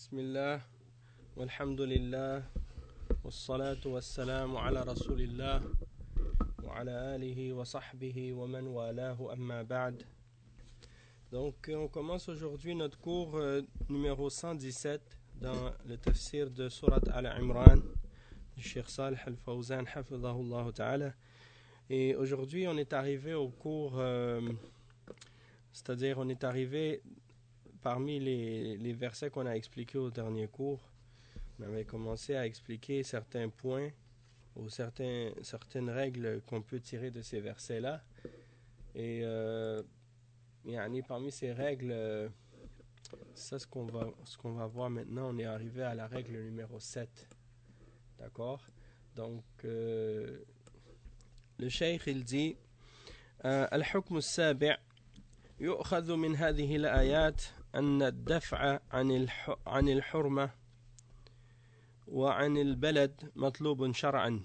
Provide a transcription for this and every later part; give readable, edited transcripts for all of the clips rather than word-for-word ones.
Bismillah, walhamdulillah, wassalatu wassalamu ala rasulillah, wa ala alihi wa sahbihi wa man walahu amma ba'd. Donc on commence aujourd'hui notre cours numéro 117 dans le tafsir de Surat Al-Imran du Cheikh Salih Al-Fawzan hafidhahullah ta'ala. Et aujourd'hui on est arrivé au cours, c'est-à-dire on est arrivé parmi les versets qu'on a expliqués au dernier cours. On avait commencé à expliquer certains points ou certaines règles qu'on peut tirer de ces versets-là. Et parmi ces règles, ça ce qu'on va voir maintenant, on est arrivé à la règle numéro 7. D'accord? Donc, le cheikh il dit Al-Hukm al-Sabi' يؤخذ من هذه الآيات أن الدفع عن الحرمة وعن البلد مطلوب شرعا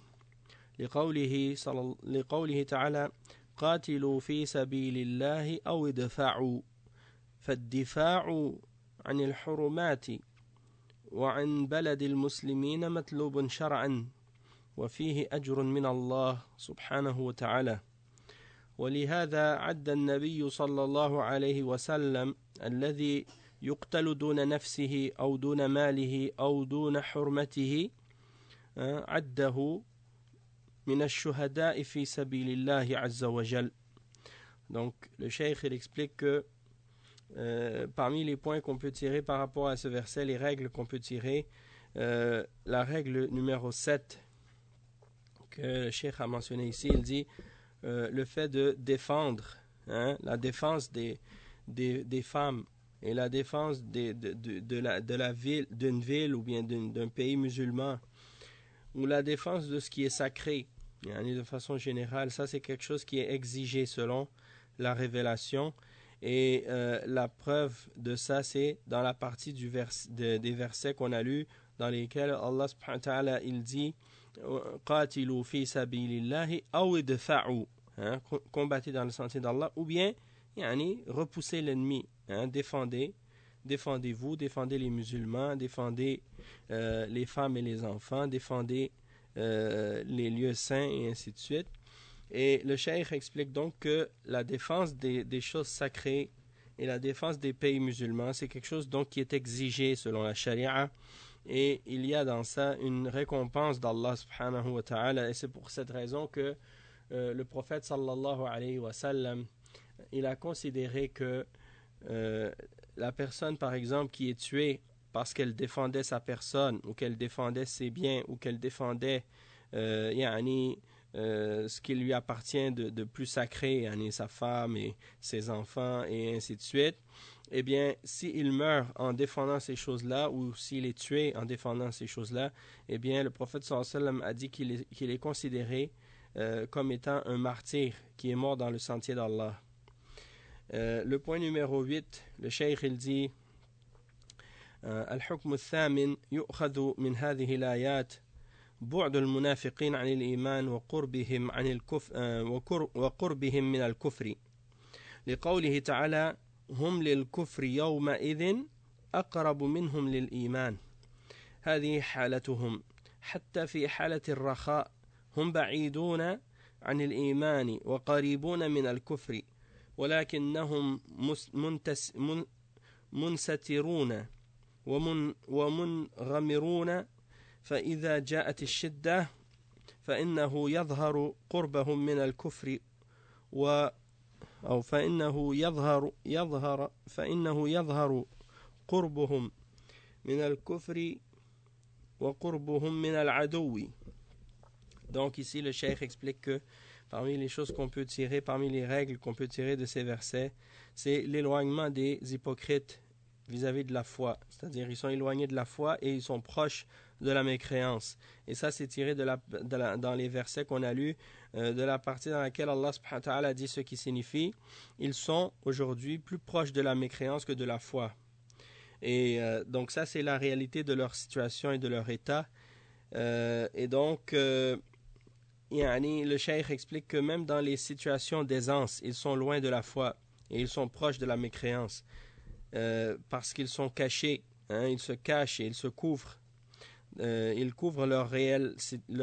لقوله تعالى قاتلوا في سبيل الله أو ادفعوا فالدفاع عن الحرمات وعن بلد المسلمين مطلوب شرعا وفيه أجر من الله سبحانه وتعالى ولهذا عد النبي صلى الله عليه وسلم الذي يقتل دون نفسه أو دون ماله أو دون حرمته عده من الشهداء في سبيل الله عز وجل. Donc le cheikh il explique que parmi les points qu'on peut tirer par rapport à ce verset, les règles qu'on peut tirer, la règle numéro 7 que le cheikh a mentionné ici, il dit le fait de défendre, la défense des femmes et la défense de la ville, d'une ville ou bien d'un pays musulman, ou la défense de ce qui est sacré, de façon générale, ça c'est quelque chose qui est exigé selon la révélation. Et la preuve de ça, c'est dans la partie des versets qu'on a lus, dans lesquels Allah subhanahu wa ta'ala il dit قاتلوا في سبيل الله أو ادفعوا, combattez dans le sentier d'Allah, ou bien repoussez l'ennemi, défendez-vous, défendez les musulmans, défendez les femmes et les enfants, défendez les lieux saints et ainsi de suite. Et le cheikh explique donc que la défense des choses sacrées et la défense des pays musulmans, c'est quelque chose donc qui est exigé selon la charia, et il y a dans ça une récompense d'Allah subhanahu wa ta'ala, et c'est pour cette raison que le prophète sallallahu alayhi wa sallam, il a considéré que la personne par exemple qui est tuée parce qu'elle défendait sa personne ou qu'elle défendait ses biens ou qu'elle défendait ce qui lui appartient de plus sacré, sa femme et ses enfants et ainsi de suite, eh bien, s'il meurt en défendant ces choses-là ou s'il est tué en défendant ces choses-là, eh bien, le prophète sallallahu alayhi wa sallam a dit qu'il est considéré comme étant un martyr qui est mort dans le sentier d'Allah. Le point numéro 8, le cheikh il dit الحكم الثامن يؤخذ من هذه الآيات بعد المنافقين عن الإيمان وقربهم عن الكفر وقربهم من الكفر لقوله تعالى هم للكفر يومئذ أقرب منهم للإيمان هذه حالتهم حتى في حالة الرخاء هم بعيدون عن الإيمان وقريبون من الكفر ولكنهم منسترون ومنغمرون فإذا جاءت الشدة فإنه يظهر قربهم من الكفر فإنه يظهر قربهم من الكفر وقربهم من العدو. Donc ici le cheikh explique que parmi les choses qu'on peut tirer, parmi les règles qu'on peut tirer de ces versets, c'est l'éloignement des hypocrites vis-à-vis de la foi. C'est-à-dire ils sont éloignés de la foi et ils sont proches de la mécréance. Et ça c'est tiré dans les versets qu'on a lus, de la partie dans laquelle Allah subhanahu wa ta'ala dit ce qui signifie ils sont aujourd'hui plus proches de la mécréance que de la foi. Et donc ça c'est la réalité de leur situation et de leur état. Et donc le cheikh explique que même dans les situations d'aisance, ils sont loin de la foi et ils sont proches de la mécréance parce qu'ils sont cachés ils se cachent et ils se couvrent. Ils couvrent leur réelle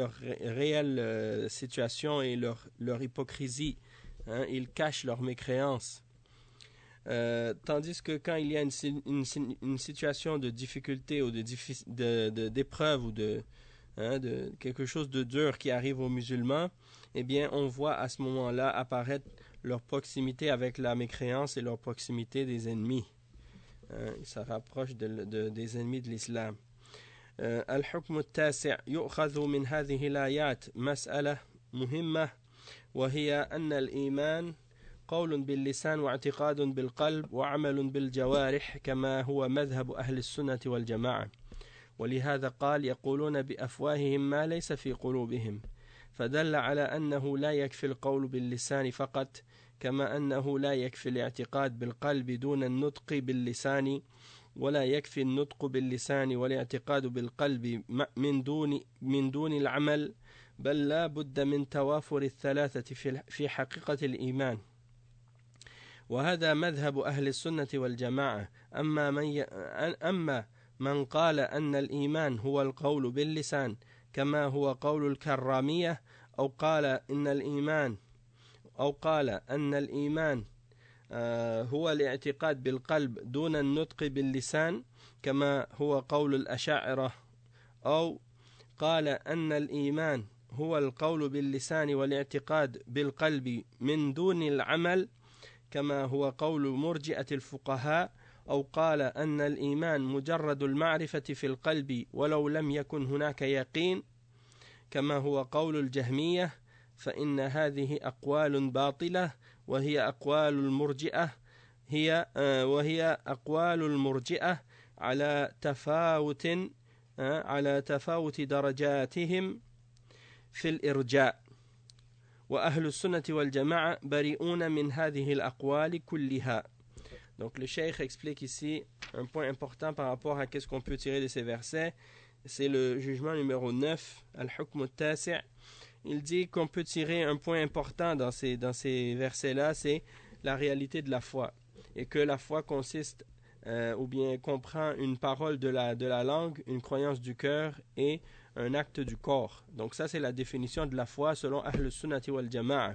situation et leur hypocrisie. Ils cachent leur mécréance. Tandis que quand il y a une situation de difficulté ou d'épreuve ou de quelque chose de dur qui arrive aux musulmans, eh bien on voit à ce moment-là apparaître leur proximité avec la mécréance et leur proximité des ennemis. Ils se rapprochent des ennemis de l'islam. الحكم التاسع يؤخذ من هذه الآيات مسألة مهمة وهي أن الإيمان قول باللسان واعتقاد بالقلب وعمل بالجوارح كما هو مذهب أهل السنة والجماعة ولهذا قال يقولون بأفواههم ما ليس في قلوبهم فدل على أنه لا يكفي القول باللسان فقط كما أنه لا يكفي الاعتقاد بالقلب دون النطق باللسان ولا يكفي النطق باللسان والاعتقاد بالقلب من دون العمل بل لا بد من توافر الثلاثة في حقيقة الإيمان وهذا مذهب أهل السنة والجماعة أما من قال أن الإيمان هو القول باللسان كما هو قول الكرامية أو قال أن الإيمان هو الاعتقاد بالقلب دون النطق باللسان كما هو قول الأشاعرة أو قال أن الإيمان هو القول باللسان والاعتقاد بالقلب من دون العمل كما هو قول مرجئة الفقهاء أو قال أن الإيمان مجرد المعرفة في القلب ولو لم يكن هناك يقين كما هو قول الجهمية فإن هذه أقوال باطلة وهي أقوال المرجئة على تفاوت درجاتهم في الإرجاء وأهل السنة والجماعة بريئون من هذه الأقوال كلها. Donc le cheikh explique ici un point important par rapport à qu'est-ce qu'on peut tirer de ces versets. C'est le jugement numéro 9, Al-Hukm al-Tasi'. Il dit qu'on peut tirer un point important dans ces versets-là, c'est la réalité de la foi. Et que la foi consiste, ou bien comprend une parole de la langue, une croyance du cœur et un acte du corps. Donc ça, c'est la définition de la foi selon Ahl Sunnati wal Jama'a.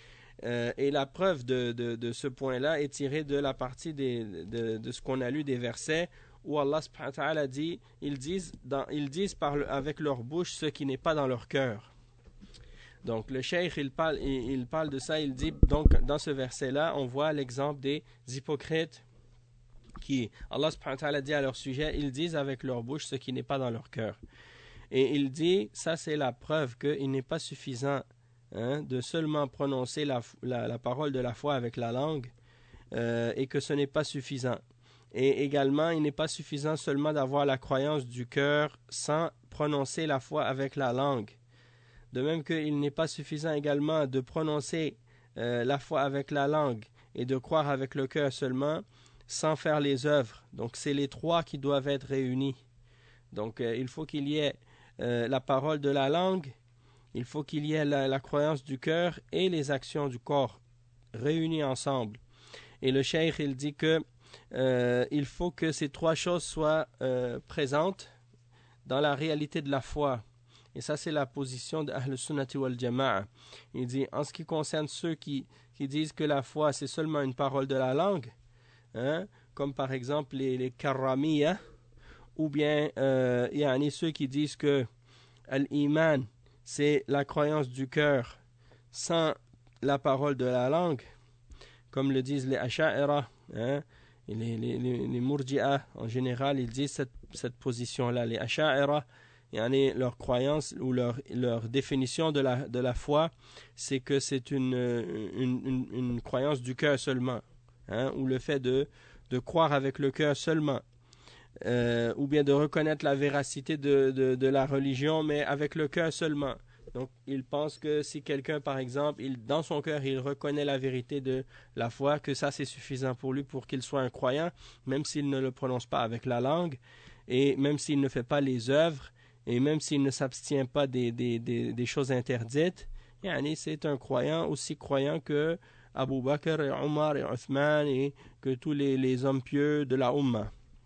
Et la preuve de ce point-là est tirée de la partie de ce qu'on a lu des versets où Allah subhanahu wa ta'ala dit, ils disent avec leur bouche ce qui n'est pas dans leur cœur. Donc le cheikh il parle de ça, il dit donc dans ce verset-là, on voit l'exemple des hypocrites qui, Allah subhanahu wa ta'ala dit à leur sujet, ils disent avec leur bouche ce qui n'est pas dans leur cœur. Et il dit, ça c'est la preuve qu'il n'est pas suffisant de seulement prononcer la parole de la foi avec la langue et que ce n'est pas suffisant. Et également, il n'est pas suffisant seulement d'avoir la croyance du cœur sans prononcer la foi avec la langue. De même qu'il n'est pas suffisant également de prononcer la foi avec la langue et de croire avec le cœur seulement sans faire les œuvres. Donc c'est les trois qui doivent être réunis. Donc il faut qu'il y ait la parole de la langue, il faut qu'il y ait la croyance du cœur et les actions du corps réunies ensemble. Et le cheikh il dit que il faut que ces trois choses soient présentes dans la réalité de la foi. Et ça c'est la position de Ahl Sunnati wal Jama'a. Il dit en ce qui concerne ceux qui disent que la foi c'est seulement une parole de la langue, comme par exemple les Karramiyya, ou bien ceux qui disent que l'iman c'est la croyance du cœur sans la parole de la langue, comme le disent les Asha'ira, et les Murji'a en général, ils disent cette position-là. Les Asha'ira, leur croyance ou leur définition de la foi, c'est que c'est une croyance du cœur seulement, ou le fait de croire avec le cœur seulement. Ou bien de reconnaître la véracité de la religion, mais avec le cœur seulement. Donc, il pense que si quelqu'un, par exemple, dans son cœur, il reconnaît la vérité de la foi, que ça, c'est suffisant pour lui pour qu'il soit un croyant, même s'il ne le prononce pas avec la langue, et même s'il ne fait pas les œuvres, et même s'il ne s'abstient pas des choses interdites, c'est un croyant, aussi croyant que Abu Bakr et Omar et Othman et que tous les hommes pieux de la Ummah.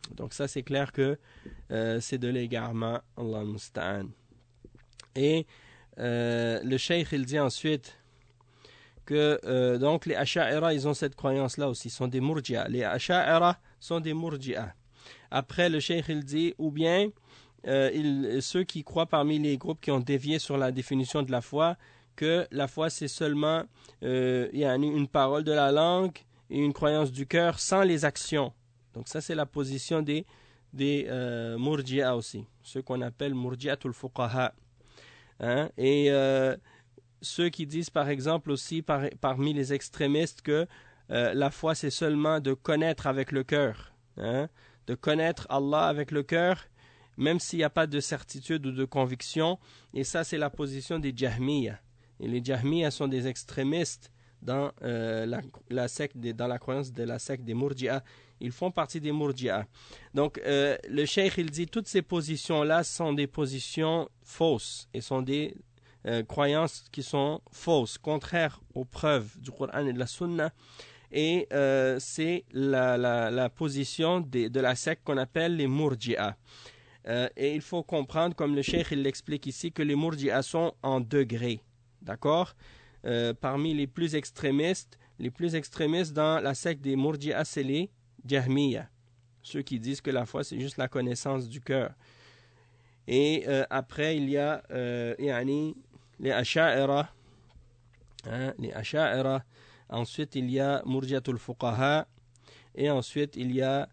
Donc ça c'est clair que c'est de l'égarement, Allah musta'an. Et le cheikh il dit ensuite que donc les Asha'ira ils ont cette croyance là aussi, sont des Murji'a. Les Asha'ira sont des Murji'a. Après le cheikh il dit ou bien ceux qui croient parmi les groupes qui ont dévié sur la définition de la foi, que la foi c'est seulement une parole de la langue et une croyance du cœur sans les actions. Donc ça c'est la position des Murji'a aussi, ceux qu'on appelle Murji'atul Fuqaha. Hein? Et ceux qui disent par exemple aussi parmi les extrémistes que la foi c'est seulement de connaître avec le cœur, hein? De connaître Allah avec le cœur, même s'il n'y a pas de certitude ou de conviction. Et ça c'est la position des Jahmiya. Et les Jahmiya sont des extrémistes dans la secte dans la croyance de la secte des Murji'a. Ils font partie des Murji'a. Donc le cheikh il dit toutes ces positions là sont des positions fausses et sont des croyances qui sont fausses, contraires aux preuves du Coran et de la Sunna. Et c'est la position de la secte qu'on appelle les Murji'a. Et il faut comprendre, comme le cheikh il l'explique ici, que les Murji'a sont en degrés. D'accord? Parmi les plus extrémistes dans la secte des Murji'a, c'est les Jahmiya, ceux qui disent que la foi c'est juste la connaissance du cœur. Et après il y a les Asha'ira, hein, les Asha'ira. Ensuite il y a Murji'atul Fuqaha, et ensuite il y a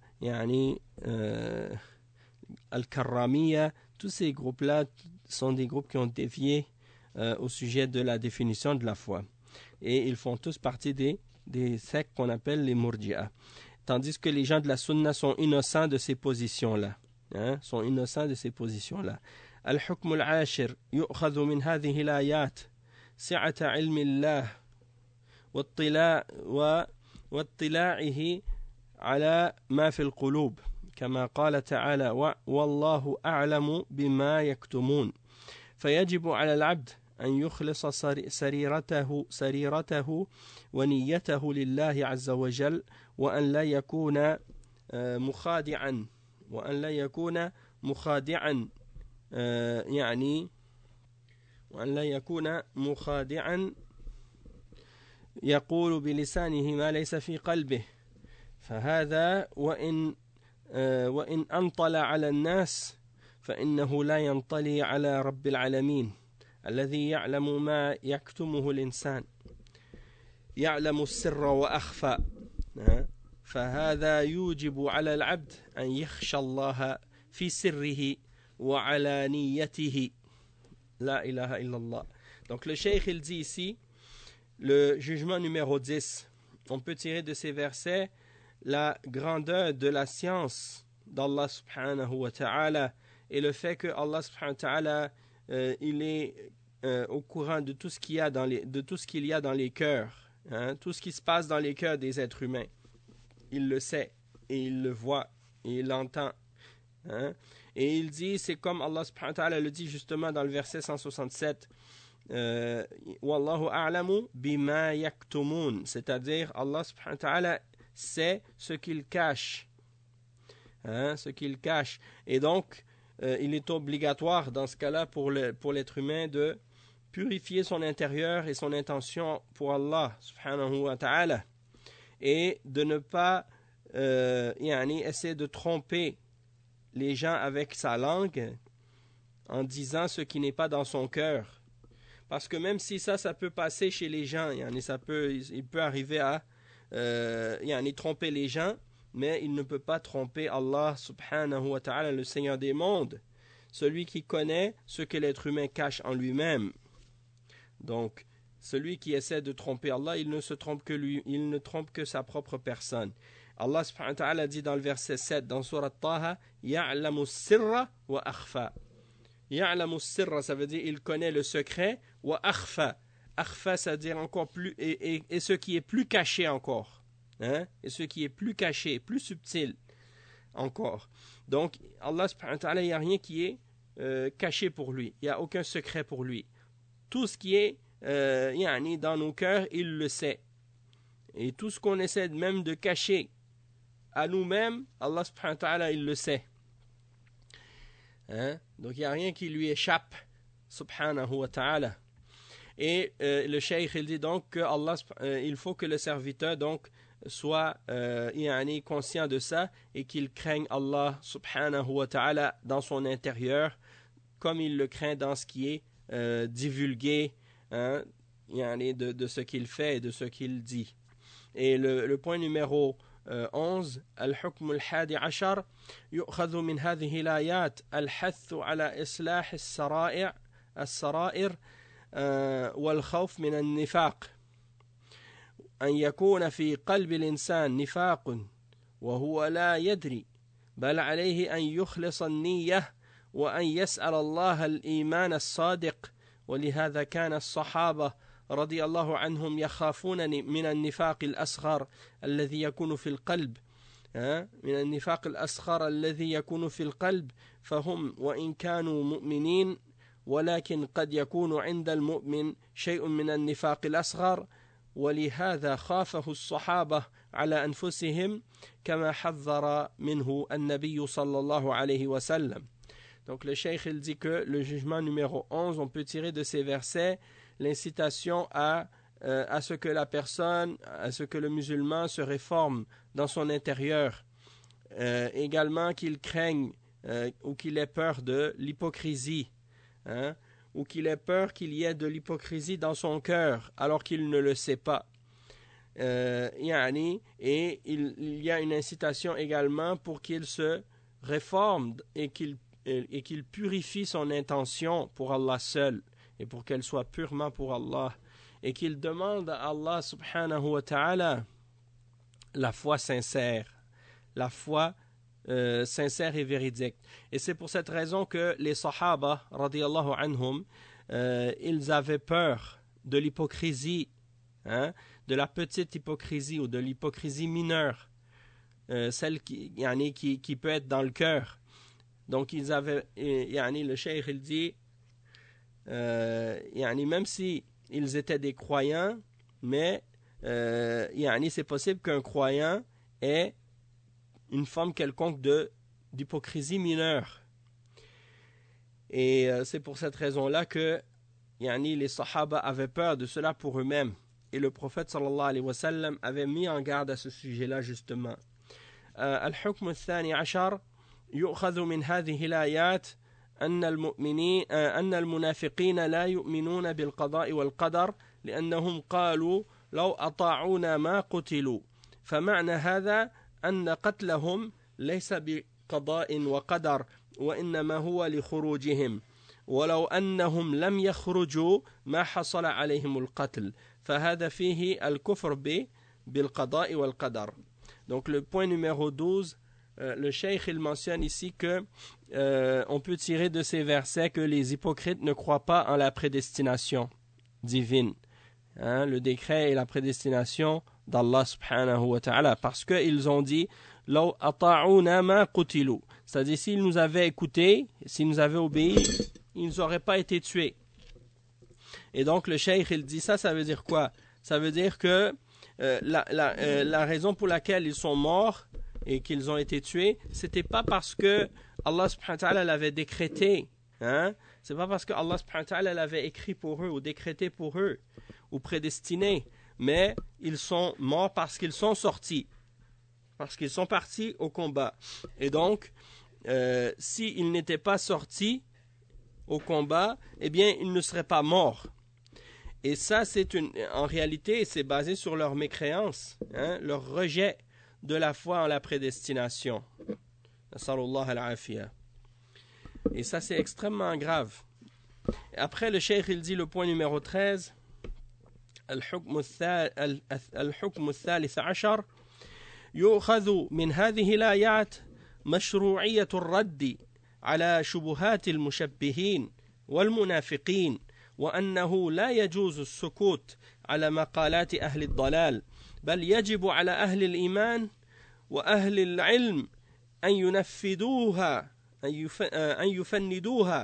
Al-Karramiyya. Tous ces groupes là sont des groupes qui ont dévié au sujet de la définition de la foi, et ils font tous partie des sectes qu'on appelle les Murji'a. Tandis que les gens de la Sunna sont innocents de ces positions-là. Hein, sont innocents de ces positions-là. Al-Hukm al-Ashir yu'khadhu min hadhihi al-ayat si'ata ilmi Allah واطلاعه على ما في القلوب كما قال تعالى والله أعلم بما يكتمون فيجب على العبد أن يخلص سريرته ونيته لله عز وجل وأن لا يكون مخادعا وأن لا يكون مخادعا يقول بلسانه ما ليس في قلبه فهذا وإن أنطلى على الناس فإنه لا ينطلي على رب العالمين الذي يعلم ما يكتمه الإنسان يعلم السر وأخفى فهذا يوجب على العبد أن يخشى الله في سره وعلانيته لا إله إلا الله. Donc le cheikh il dit ici le jugement numéro 10. On peut tirer de ces versets la grandeur de la science d'Allah subhanahu wa ta'ala et le fait que Allah subhanahu wa ta'ala il est au courant de tout ce qu'il y a dans les cœurs, hein, tout ce qui se passe dans les cœurs des êtres humains. Il le sait et il le voit et il l'entend, hein. Et il dit, c'est comme Allah subhanahu wa ta'ala le dit justement dans le verset 167, Wallahu a'lamu bima yaktumun, c'est-à-dire Allah subhanahu wa ta'ala sait ce qu'il cache, hein, ce qu'il cache. Et donc il est obligatoire dans ce cas-là pour l'être humain de purifier son intérieur et son intention pour Allah subhanahu wa ta'ala et de ne pas essayer de tromper les gens avec sa langue en disant ce qui n'est pas dans son cœur. Parce que même si ça peut passer chez les gens, il peut arriver à tromper les gens, mais il ne peut pas tromper Allah subhanahu wa ta'ala, le Seigneur des mondes, celui qui connaît ce que l'être humain cache en lui-même. Donc, celui qui essaie de tromper Allah, il ne se trompe que lui, il ne trompe que sa propre personne. Allah subhanahu wa ta'ala dit dans le verset 7 dans Surat Taha, Ya'lamu sirra wa akhfa. Ya'lamu sirra, ça veut dire il connaît le secret, wa akhfa. Akhfa, ça veut dire encore plus, et ce qui est plus caché encore. Hein? Et ce qui est plus caché, plus subtil encore. Donc, Allah subhanahu wa ta'ala, il n'y a rien qui est caché pour lui. Il n'y a aucun secret pour lui. Tout ce qui est dans nos cœurs, il le sait. Et tout ce qu'on essaie même de cacher à nous-mêmes, Allah subhanahu wa ta'ala, il le sait. Hein? Donc il n'y a rien qui lui échappe, subhanahu wa ta'ala. Et le cheikh il dit donc que Allah, il faut que le serviteur donc soit conscient de ça et qu'il craigne Allah subhanahu wa ta'ala dans son intérieur comme il le craint dans ce qui est divulgué, hein, de ce qu'il fait et de ce qu'il dit. Et le point numéro 11 الحكم الحادي عشر يؤخذ من هذه الآيات الحث على إصلاح السرائر والخوف من النفاق أن يكون في قلب الإنسان نفاق وهو لا يدري بل عليه أن يخلص النية وأن يسأل الله الإيمان الصادق ولهذا كان الصحابة رضي الله عنهم يخافون من النفاق الأصغر الذي يكون في القلب من النفاق الأصغر الذي يكون في القلب فهم وإن كانوا مؤمنين ولكن قد يكون عند المؤمن شيء من النفاق الأصغر ولهذا خافه الصحابة على أنفسهم كما حذر منه النبي صلى الله عليه وسلم. Donc le cheikh il dit que le jugement numéro 11, on peut tirer de ces versets l'incitation à ce que la personne, à ce que le musulman se réforme dans son intérieur. Également qu'il craigne ou qu'il ait peur de l'hypocrisie, hein, ou qu'il ait peur qu'il y ait de l'hypocrisie dans son cœur alors qu'il ne le sait pas. Et il y a une incitation également pour qu'il se réforme et qu'il purifie son intention pour Allah seul et pour qu'elle soit purement pour Allah et qu'il demande à Allah subhanahu wa ta'ala la foi sincère, la foi sincère et véridique. Et c'est pour cette raison que les Sahaba radiyallahu anhum ils avaient peur de l'hypocrisie, hein, de la petite hypocrisie ou de l'hypocrisie mineure, celle qui peut être dans le cœur. Donc ils avaient, le cheikh il dit, même si ils étaient des croyants, mais c'est possible qu'un croyant ait une forme quelconque d'hypocrisie mineure. Et c'est pour cette raison-là que les Sahaba avaient peur de cela pour eux-mêmes. Et le prophète sallallahu alayhi wa sallam avait mis en garde à ce sujet-là justement. الحكم الثاني عشر يؤخذ من هذه الآيات أن المنافقين لا يؤمنون بالقضاء والقدر لأنهم قالوا لو أطاعونا ما قتلوا فمعنى هذا أن قتلهم ليس بقضاء وقدر وإنما هو لخروجهم ولو أنهم لم يخرجوا ما حصل عليهم القتل فهذا فيه الكفر بالقضاء والقدر. Donc le point numéro 12, le cheikh il mentionne ici que on peut tirer de ces versets que les hypocrites ne croient pas en la prédestination divine, hein, le décret et la prédestination d'Allah subhanahu wa ta'ala, parce qu'ils ont dit law ata'una ma qutilu, c'est-à-dire s'ils nous avaient écoutés, s'ils nous avaient obéi, ils n'auraient pas été tués. Et donc le cheikh il dit ça veut dire quoi? Ça veut dire que la raison pour laquelle ils sont morts et qu'ils ont été tués, c'était pas parce que Allah subhanahu wa ta'ala l'avait décrété, hein? C'est pas parce que Allah subhanahu wa ta'ala l'avait écrit pour eux ou décrété pour eux ou prédestiné, mais ils sont morts parce qu'ils sont sortis, parce qu'ils sont partis au combat. Et donc s'ils n'étaient pas sortis au combat, eh bien ils ne seraient pas morts. Et ça, en réalité, c'est basé sur leur mécréance, hein, leur rejet de la foi en la prédestination. Et ça, c'est extrêmement grave. Après, le cheikh, il dit le point numéro 13, الحكم الثالث عشر يؤخذ من هذه الآيات مشروعية الرد على شبهات المشبهين والمنافقين وأنه لا يجوز السكوت على مقالات أهل الضلال بل يجب على أهل الإيمان وأهل العلم أن يفندوها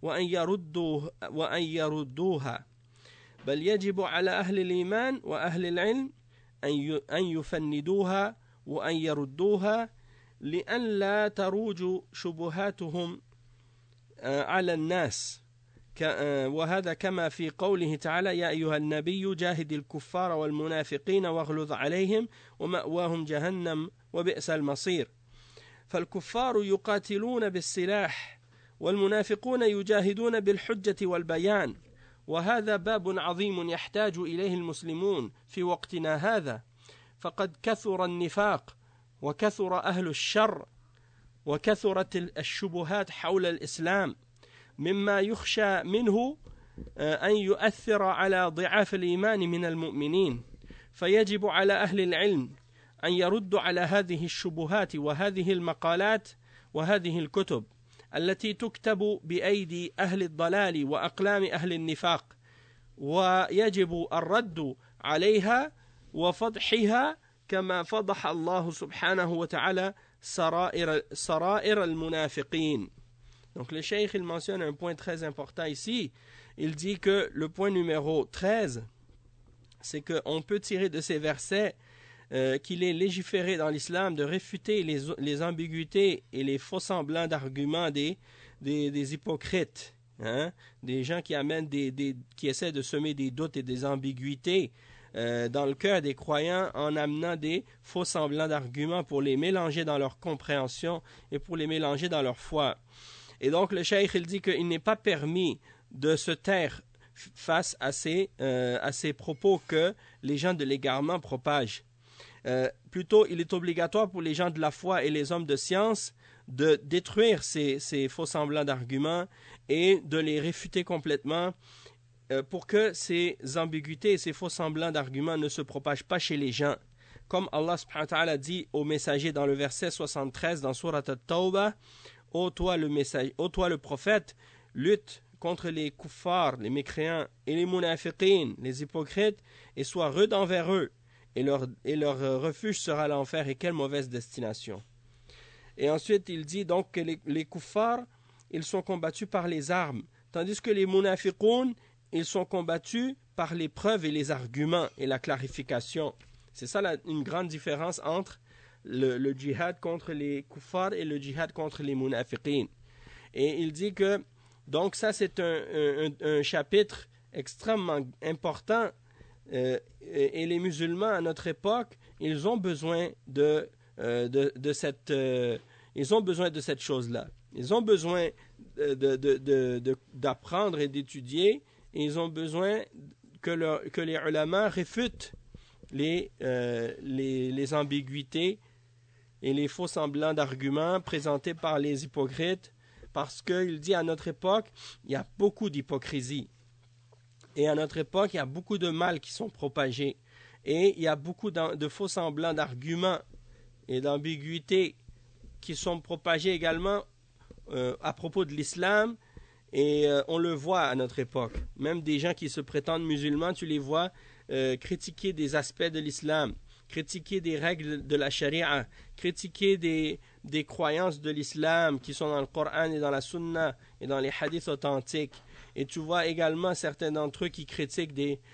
وأن يردوها بل يجب على أهل الإيمان وأهل العلم أن يفندوها وأن يردوها لأن لا تروج شبهاتهم على الناس وهذا كما في قوله تعالى يا أيها النبي جاهد الكفار والمنافقين واغلظ عليهم ومأواهم جهنم وبئس المصير فالكفار يقاتلون بالسلاح والمنافقون يجاهدون بالحجة والبيان وهذا باب عظيم يحتاج إليه المسلمون في وقتنا هذا فقد كثر النفاق وكثر أهل الشر وكثرت الشبهات حول الإسلام مما يخشى منه أن يؤثر على ضعاف الإيمان من المؤمنين فيجب على أهل العلم أن يردوا على هذه الشبهات وهذه المقالات وهذه الكتب التي تكتب بأيدي أهل الضلال وأقلام أهل النفاق ويجب الرد عليها وفضحها كما فضح الله سبحانه وتعالى سرائر المنافقين. Donc le cheikh il mentionne un point très important ici. Il dit que le point numéro 13, c'est qu'on peut tirer de ces versets qu'il est légiféré dans l'islam de réfuter les ambiguïtés et les faux semblants d'arguments des hypocrites, hein? Des gens qui amènent qui essaient de semer des doutes et des ambiguïtés dans le cœur des croyants en amenant des faux semblants d'arguments pour les mélanger dans leur compréhension et pour les mélanger dans leur foi. Et donc le cheikh il dit qu'il n'est pas permis de se taire face à ces propos que les gens de l'égarement propagent. Plutôt, il est obligatoire pour les gens de la foi et les hommes de science de détruire ces faux semblants d'arguments et de les réfuter complètement pour que ces ambiguïtés et ces faux semblants d'arguments ne se propagent pas chez les gens. Comme Allah subhanahu wa ta'ala dit au messager dans le verset 73 dans Surat At-Tawbah, ô toi le prophète, lutte contre les kuffars, les mécréants, et les munafiqin, les hypocrites, et sois rude envers eux, et leur refuge sera l'enfer, et quelle mauvaise destination. Et ensuite, il dit donc que les kuffars, ils sont combattus par les armes, tandis que les munafiqun, ils sont combattus par les preuves et les arguments et la clarification. C'est ça une grande différence entre le djihad contre les kuffars et le djihad contre les munafiqin. Et il dit que donc ça c'est un chapitre extrêmement important et les musulmans à notre époque ils ont besoin de cette chose-là. Ils ont besoin d'apprendre et d'étudier et ils ont besoin que les ulama réfutent les ambiguïtés et les faux semblants d'arguments présentés par les hypocrites, parce qu'il dit à notre époque, il y a beaucoup d'hypocrisie. Et à notre époque, il y a beaucoup de mal qui sont propagés. Et il y a beaucoup de faux semblants d'arguments et d'ambiguïtés qui sont propagés également à propos de l'islam. Et on le voit à notre époque. Même des gens qui se prétendent musulmans, tu les vois critiquer des aspects de l'islam, critiquer des règles de la charia, critiquer des croyances de l'islam qui sont dans le Coran et dans la Sunna et dans les hadiths authentiques. Et tu vois également certains d'entre eux qui critiquent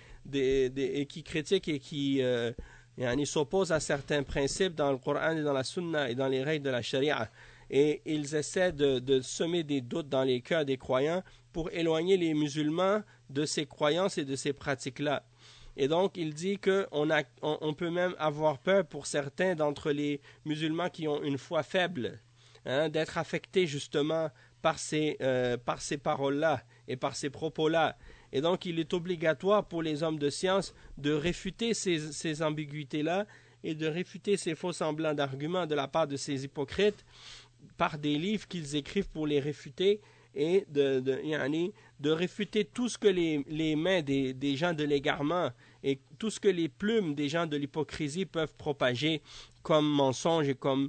qui s'opposent à certains principes dans le Coran et dans la Sunna et dans les règles de la charia. Et ils essaient de semer des doutes dans les cœurs des croyants pour éloigner les musulmans de ces croyances et de ces pratiques-là. Et donc, il dit qu'on peut même avoir peur pour certains d'entre les musulmans qui ont une foi faible, d'être affectés justement par ces paroles-là et par ces propos-là. Et donc, il est obligatoire pour les hommes de science de réfuter ces ambiguïtés-là et de réfuter ces faux semblants d'arguments de la part de ces hypocrites par des livres qu'ils écrivent pour les réfuter et de réfuter tout ce que les mains des gens de l'égarement et tout ce que les plumes des gens de l'hypocrisie peuvent propager comme mensonges et comme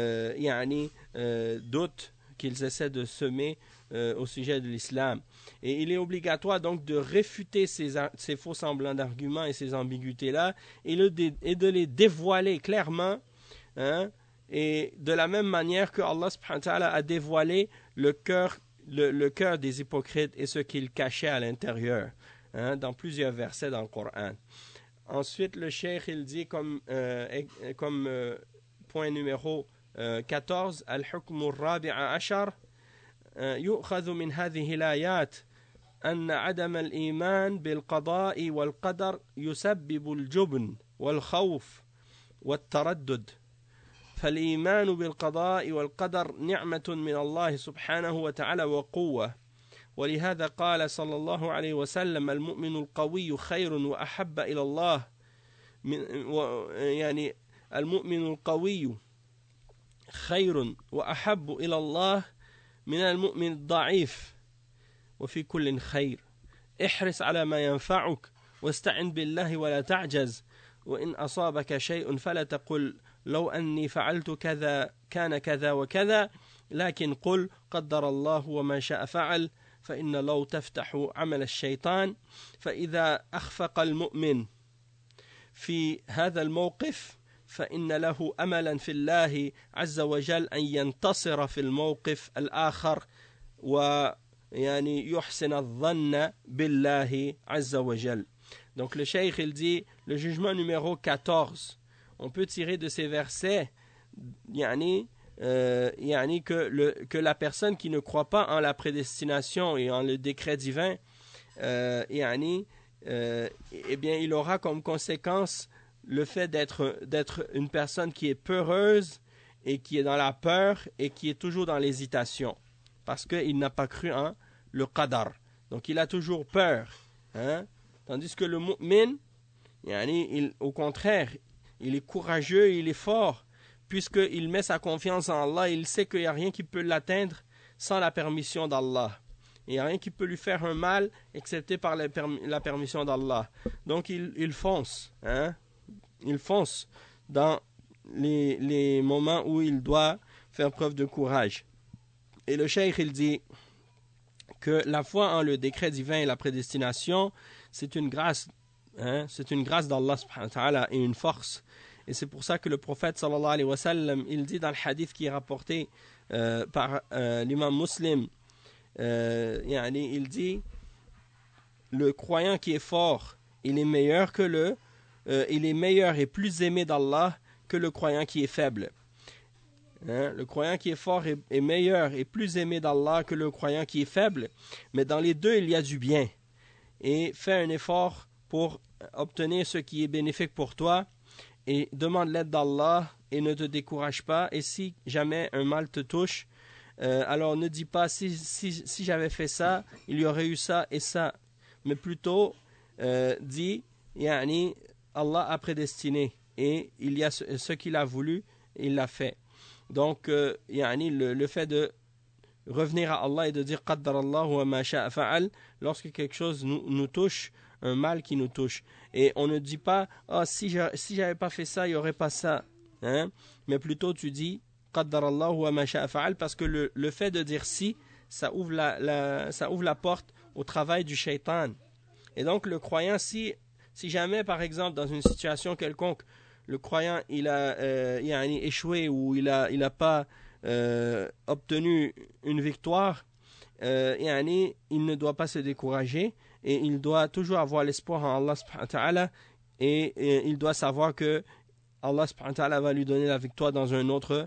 doutes qu'ils essaient de semer au sujet de l'islam. Et il est obligatoire donc de réfuter ces faux semblants d'arguments et ces ambiguïtés-là et de les dévoiler clairement, et de la même manière que Allah subhanahu wa ta'ala a dévoilé le cœur des hypocrites et ce qu'ils cachaient à l'intérieur, dans plusieurs versets dans le Coran. Ensuite, le cheikh il dit comme point numéro 14 الحكم الرابع عشر يؤخذ من هذه الآيات أن عدم الإيمان بالقضاء والقدر يسبب الجبن والخوف والتردد فالإيمان بالقضاء والقدر نعمة من الله سبحانه وتعالى وقوة ولهذا قال صلى الله عليه وسلم المؤمن القوي خير وأحب إلى الله يعني المؤمن القوي خير وأحب إلى الله من المؤمن الضعيف وفي كل خير احرص على ما ينفعك واستعن بالله ولا تعجز وإن أصابك شيء فلا تقل لو أني فعلت كذا كان كذا وكذا لكن قل قدر الله وما شاء فعل فإن لو تفتح عمل الشيطان فإذا أخفق المؤمن في هذا الموقف فإن له أملا في الله عز وجل أن ينتصر في الموقف الآخر ويعني يحسن الظن بالله عز وجل. Donc le cheikh il dit le jugement numéro 14 on peut tirer de ces versets que la personne qui ne croit pas en la prédestination et en le décret divin eh bien il aura comme conséquence le fait d'être une personne qui est peureuse et qui est dans la peur et qui est toujours dans l'hésitation parce qu'il n'a pas cru en le qadar. Donc il a toujours peur. Tandis que le mu'min, au contraire, il est courageux, il est fort puisqu'il met sa confiance en Allah, il sait qu'il n'y a rien qui peut l'atteindre sans la permission d'Allah. Il n'y a rien qui peut lui faire un mal excepté par la permission d'Allah. Donc il fonce. Il fonce dans les moments où il doit faire preuve de courage. Et le cheikh il dit que la foi en le décret divin et la prédestination, c'est une grâce, c'est une grâce d'Allah subhanahu wa ta'ala et une force. Et c'est pour ça que le prophète sallallahu alayhi wa sallam, il dit dans le hadith qui est rapporté par l'imam Muslim, il dit le croyant qui est fort, il est meilleur que il est meilleur et plus aimé d'Allah que le croyant qui est faible. Le croyant qui est fort est meilleur et plus aimé d'Allah que le croyant qui est faible. Mais dans les deux, il y a du bien. Et fais un effort pour obtenir ce qui est bénéfique pour toi et demande l'aide d'Allah et ne te décourage pas. Et si jamais un mal te touche, alors ne dis pas si j'avais fait ça, il y aurait eu ça et ça. Mais plutôt, dis, Allah a prédestiné et il y a ce qu'il a voulu, il l'a fait. Donc, le fait de revenir à Allah et de dire qaddar Allah wa ma sha'a fa'al lorsque quelque chose nous touche, un mal qui nous touche. Et on ne dit pas si j'avais pas fait ça, il n'y aurait pas ça. Mais plutôt tu dis qaddar Allah wa ma sha'a fa'al parce que le fait de dire si, ça ouvre la porte au travail du shaitan. Et donc le croyant, si jamais par exemple dans une situation quelconque le croyant il a échoué ou il a pas obtenu une victoire, il ne doit pas se décourager et il doit toujours avoir l'espoir en Allah subhanahu wa ta'ala et il doit savoir que Allah subhanahu wa ta'ala va lui donner la victoire dans une autre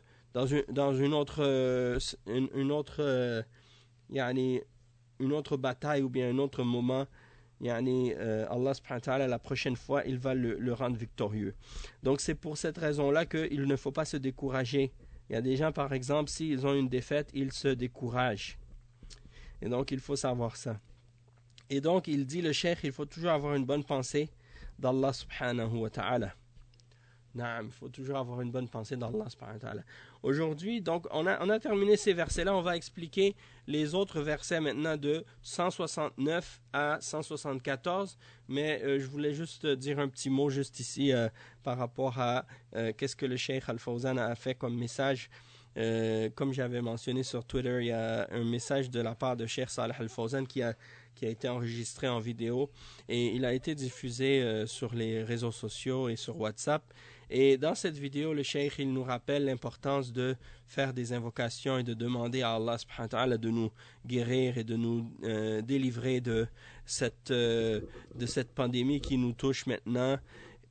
bataille ou bien un autre moment. Allah subhanahu wa ta'ala la prochaine fois il va le rendre victorieux. Donc c'est pour cette raison-là qu'il ne faut pas se décourager. Il y a des gens par exemple s'ils ont une défaite ils se découragent et donc il faut savoir ça. Et donc il dit le cheikh il faut toujours avoir une bonne pensée d'Allah subhanahu wa ta'ala. Il faut toujours avoir une bonne pensée d'Allah subhanahu wa ta'ala. Aujourd'hui, donc, on a terminé ces versets-là. On va expliquer les autres versets maintenant de 169 à 174. Mais je voulais juste dire un petit mot juste ici par rapport à qu'est-ce que le Cheikh Al-Fawzan a fait comme message. Comme j'avais mentionné sur Twitter, il y a un message de la part de Cheikh Saleh Al-Fawzan qui a été enregistré en vidéo et il a été diffusé sur les réseaux sociaux et sur WhatsApp. Et dans cette vidéo, le Cheikh il nous rappelle l'importance de faire des invocations et de demander à Allah subhanahu wa ta'ala de nous guérir et de nous délivrer de cette pandémie qui nous touche maintenant.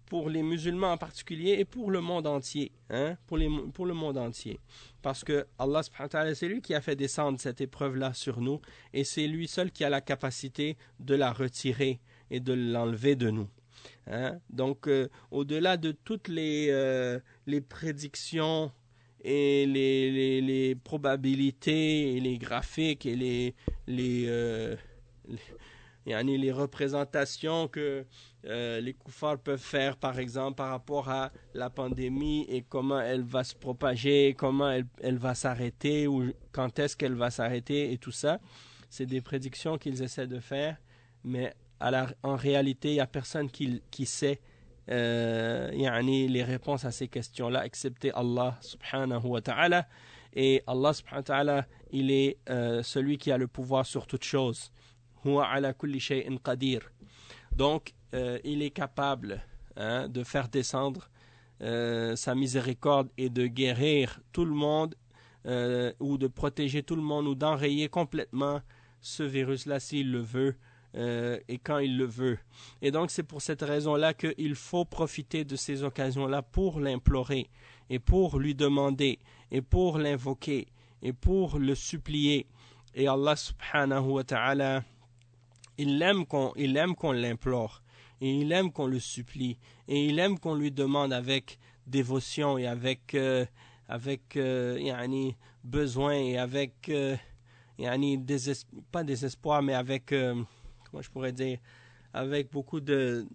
pour les musulmans en particulier et pour le monde entier, pour le monde entier. Parce que Allah subhanahu wa ta'ala, c'est lui qui a fait descendre cette épreuve-là sur nous et c'est lui seul qui a la capacité de la retirer et de l'enlever de nous. Donc, au-delà de toutes les prédictions et les probabilités et les graphiques et les représentations que les koufars peuvent faire, par exemple, par rapport à la pandémie et comment elle va se propager, comment elle va s'arrêter ou quand est-ce qu'elle va s'arrêter et tout ça. C'est des prédictions qu'ils essaient de faire, mais en réalité, il n'y a personne qui sait les réponses à ces questions-là, excepté Allah subhanahu wa ta'ala. Et Allah subhanahu wa ta'ala, il est celui qui a le pouvoir sur toute chose. Huwa ala kulli shay'in qadir. Donc, il est capable de faire descendre sa miséricorde et de guérir tout le monde ou de protéger tout le monde ou d'enrayer complètement ce virus-là s'il le veut et quand il le veut. Et donc, c'est pour cette raison-là qu'il faut profiter de ces occasions-là pour l'implorer et pour lui demander et pour l'invoquer et pour le supplier. Et Allah subhanahu wa ta'ala, il aime qu'on l'implore et il aime qu'on le supplie et il aime qu'on lui demande avec dévotion et avec besoin et avec pas désespoir mais avec comment je pourrais dire, avec beaucoup de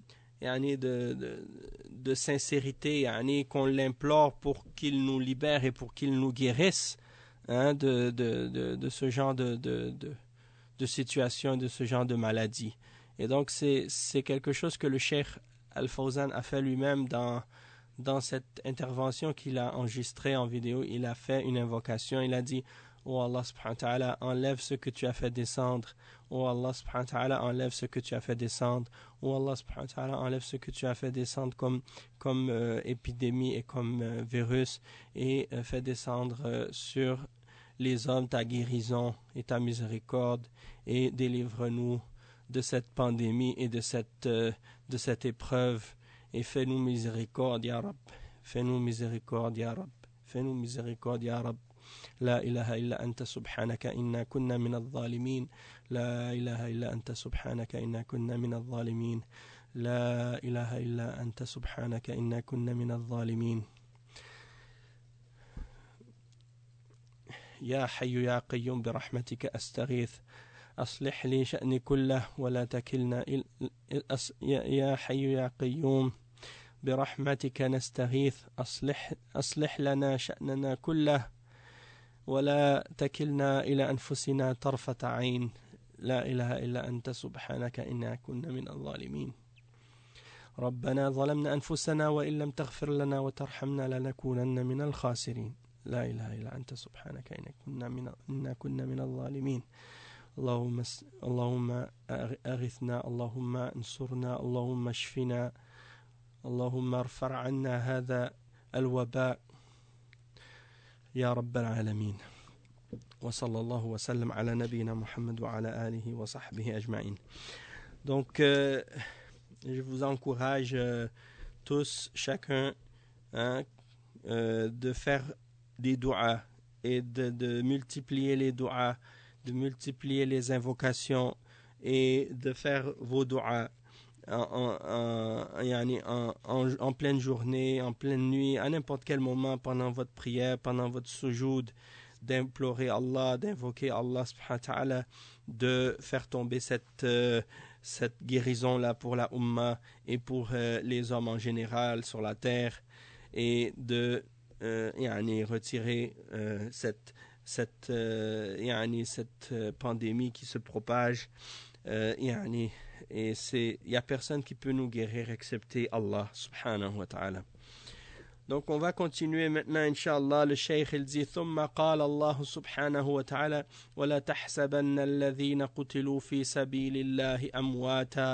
sincérité, qu'on l'implore pour qu'il nous libère et pour qu'il nous guérisse de ce genre de situation, de ce genre de maladie. Et donc, c'est quelque chose que le Cheikh Al-Fawzan a fait lui-même dans cette intervention qu'il a enregistrée en vidéo. Il a fait une invocation, il a dit « Oh Allah subhanahu wa ta'ala, enlève ce que tu as fait descendre. Oh Allah subhanahu wa ta'ala, enlève ce que tu as fait descendre. Oh Allah subhanahu wa ta'ala, enlève ce que tu as fait descendre comme épidémie et comme virus et fais descendre sur les hommes ta guérison et ta miséricorde et délivre-nous de cette pandémie et de cette épreuve et fais-nous miséricorde ya Rab, fais-nous miséricorde ya Rab, fais-nous miséricorde ya Rab. لا إله إلا أنت سبحانك إنا كنا من الظالمين لا إله إلا أنت سبحانك إنا كنا من الظالمين لا إله إلا أنت سبحانك إنا كنا من الظالمين يا حي يا قيوم برحمتك أستغيث أصلح لي شأني كله ولا تكلنا يا حي يا قيوم برحمتك نستغيث أصلح لنا شأننا كله ولا تكلنا إلى أنفسنا طرفة عين لا إله إلا أنت سبحانك إنا كنا من الظالمين ربنا ظلمنا أنفسنا وإن لم تغفر لنا وترحمنا لنكونن من الخاسرين لا إله إلا أنت سبحانك إنا كنا من الظالمين اللهم أغثنا اللهم انصرنا اللهم اشفنا اللهم ارفع عنا هذا الوباء يا رب العالمين وصلى الله وسلم على نبينا محمد وعلى آله وصحبه أجمعين. Donc je vous encourage tous, chacun de faire des doigts et de multiplier les doigts, de multiplier les invocations et de faire vos doigts en pleine journée, en pleine nuit, à n'importe quel moment pendant votre prière, pendant votre sujoud, d'implorer Allah, d'invoquer Allah subhanahu wa ta'ala, de faire tomber cette guérison-là pour la Ummah et pour les hommes en général sur la terre et de retirer cette pandémie qui se propage. Et il n'y a personne qui peut nous guérir excepté Allah subhanahu wa ta'ala. Donc on va continuer maintenant, Inch'Allah. Le Cheikh il dit ثم قال الله سبحانه وتعالى ولا تحسبن الذين قتلوا في سبيل الله أمواتا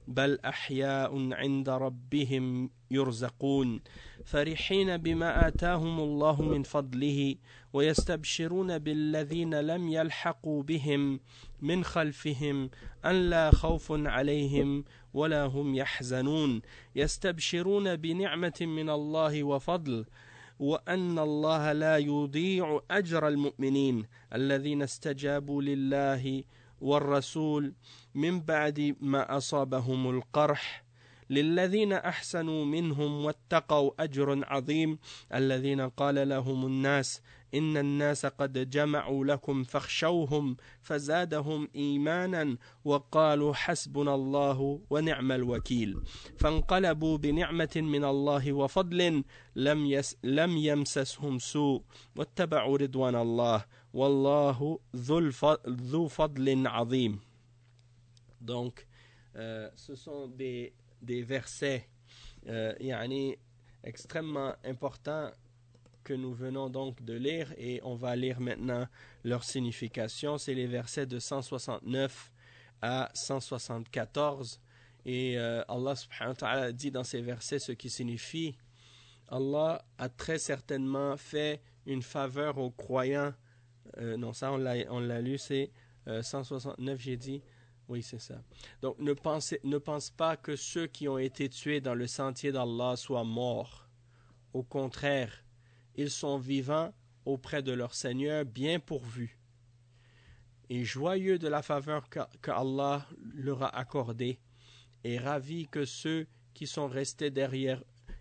بل أحياء عند ربهم يرزقون فرحين بما آتاهم الله من فضله ويستبشرون بالذين لم يلحقوا بهم من خلفهم أن لا خوف عليهم ولا هم يحزنون يستبشرون بنعمة من الله وفضل وأن الله لا يضيع أجر المؤمنين الذين استجابوا لله والرسول من بعد ما أصابهم القرح للذين أحسنوا منهم واتقوا أجر عظيم الذين قال لهم الناس إن الناس قد جمعوا لكم فاخشوهم فزادهم إيمانا وقالوا حسبنا الله ونعم الوكيل فانقلبوا بنعمة من الله وفضل لم يمسسهم سوء واتبعوا رضوان الله والله ذو فضل عظيم. Donc, ce sont des versets extrêmement importants que nous venons donc de lire et on va lire maintenant leur signification. C'est les versets de 169 à 174 et Allah subhanahu wa ta'ala dit dans ces versets ce qui signifie Allah a très certainement fait une faveur aux croyants. Non, ça on l'a lu, c'est 169, j'ai dit. Oui, c'est ça. Donc, ne pense pas que ceux qui ont été tués dans le sentier d'Allah soient morts. Au contraire, ils sont vivants auprès de leur Seigneur, bien pourvus, et joyeux de la faveur que Allah leur a accordée, et ravis que ceux qui sont restés derrière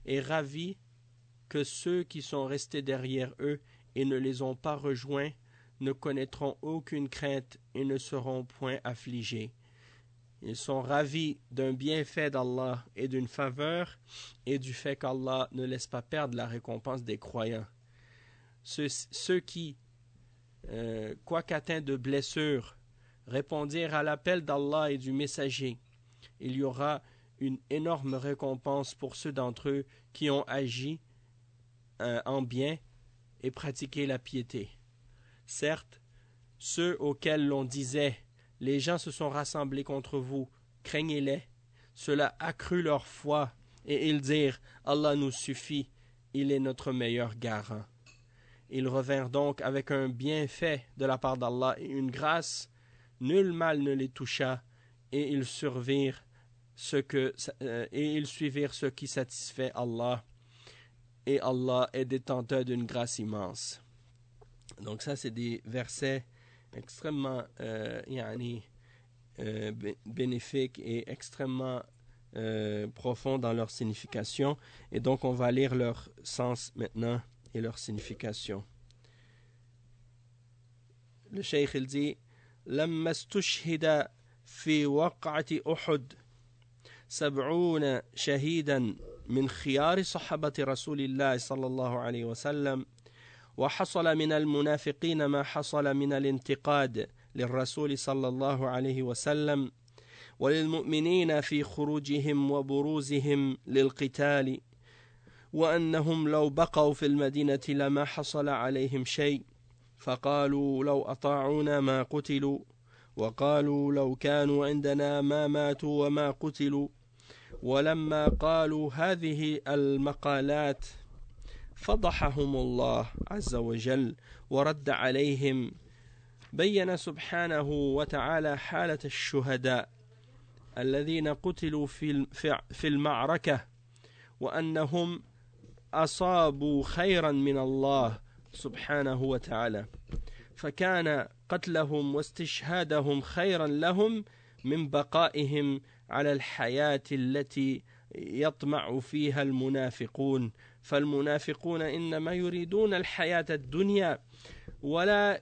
eux et ne les ont pas rejoints ne connaîtront aucune crainte et ne seront point affligés. Ils sont ravis d'un bienfait d'Allah et d'une faveur et du fait qu'Allah ne laisse pas perdre la récompense des croyants. Ceux qui, quoiqu'atteints de blessures, répondirent à l'appel d'Allah et du messager, il y aura une énorme récompense pour ceux d'entre eux qui ont agi en bien et pratiqué la piété. Certes, ceux auxquels l'on disait « Les gens se sont rassemblés contre vous, craignez-les », cela accrut leur foi, et ils dirent « Allah nous suffit, il est notre meilleur garant ». Ils revinrent donc avec un bienfait de la part d'Allah et une grâce, nul mal ne les toucha, et ils suivirent ce qui satisfait Allah, et Allah est détenteur d'une grâce immense. Donc ça, c'est des versets extrêmement bénéfiques et extrêmement profonds dans leur signification. Et donc, on va lire leur sens maintenant et leur signification. Le cheikh, il dit « لما استشهد في وقعة أحد 70 شهيدا من خيار صحابة رسول الله صلى الله عليه وسلم وحصل من المنافقين ما حصل من الانتقاد للرسول صلى الله عليه وسلم وللمؤمنين في خروجهم وبروزهم للقتال وأنهم لو بقوا في المدينة لما حصل عليهم شيء فقالوا لو أطاعونا ما قتلوا وقالوا لو كانوا عندنا ما ماتوا وما قتلوا ولما قالوا هذه المقالات فضحهم الله عز وجل ورد عليهم بين سبحانه وتعالى حالة الشهداء الذين قتلوا في المعركة وأنهم أصابوا خيرا من الله سبحانه وتعالى فكان قتلهم واستشهادهم خيرا لهم من بقائهم على الحياة التي يطمع فيها المنافقون فالمنافقون إنما يريدون الحياة الدنيا ولا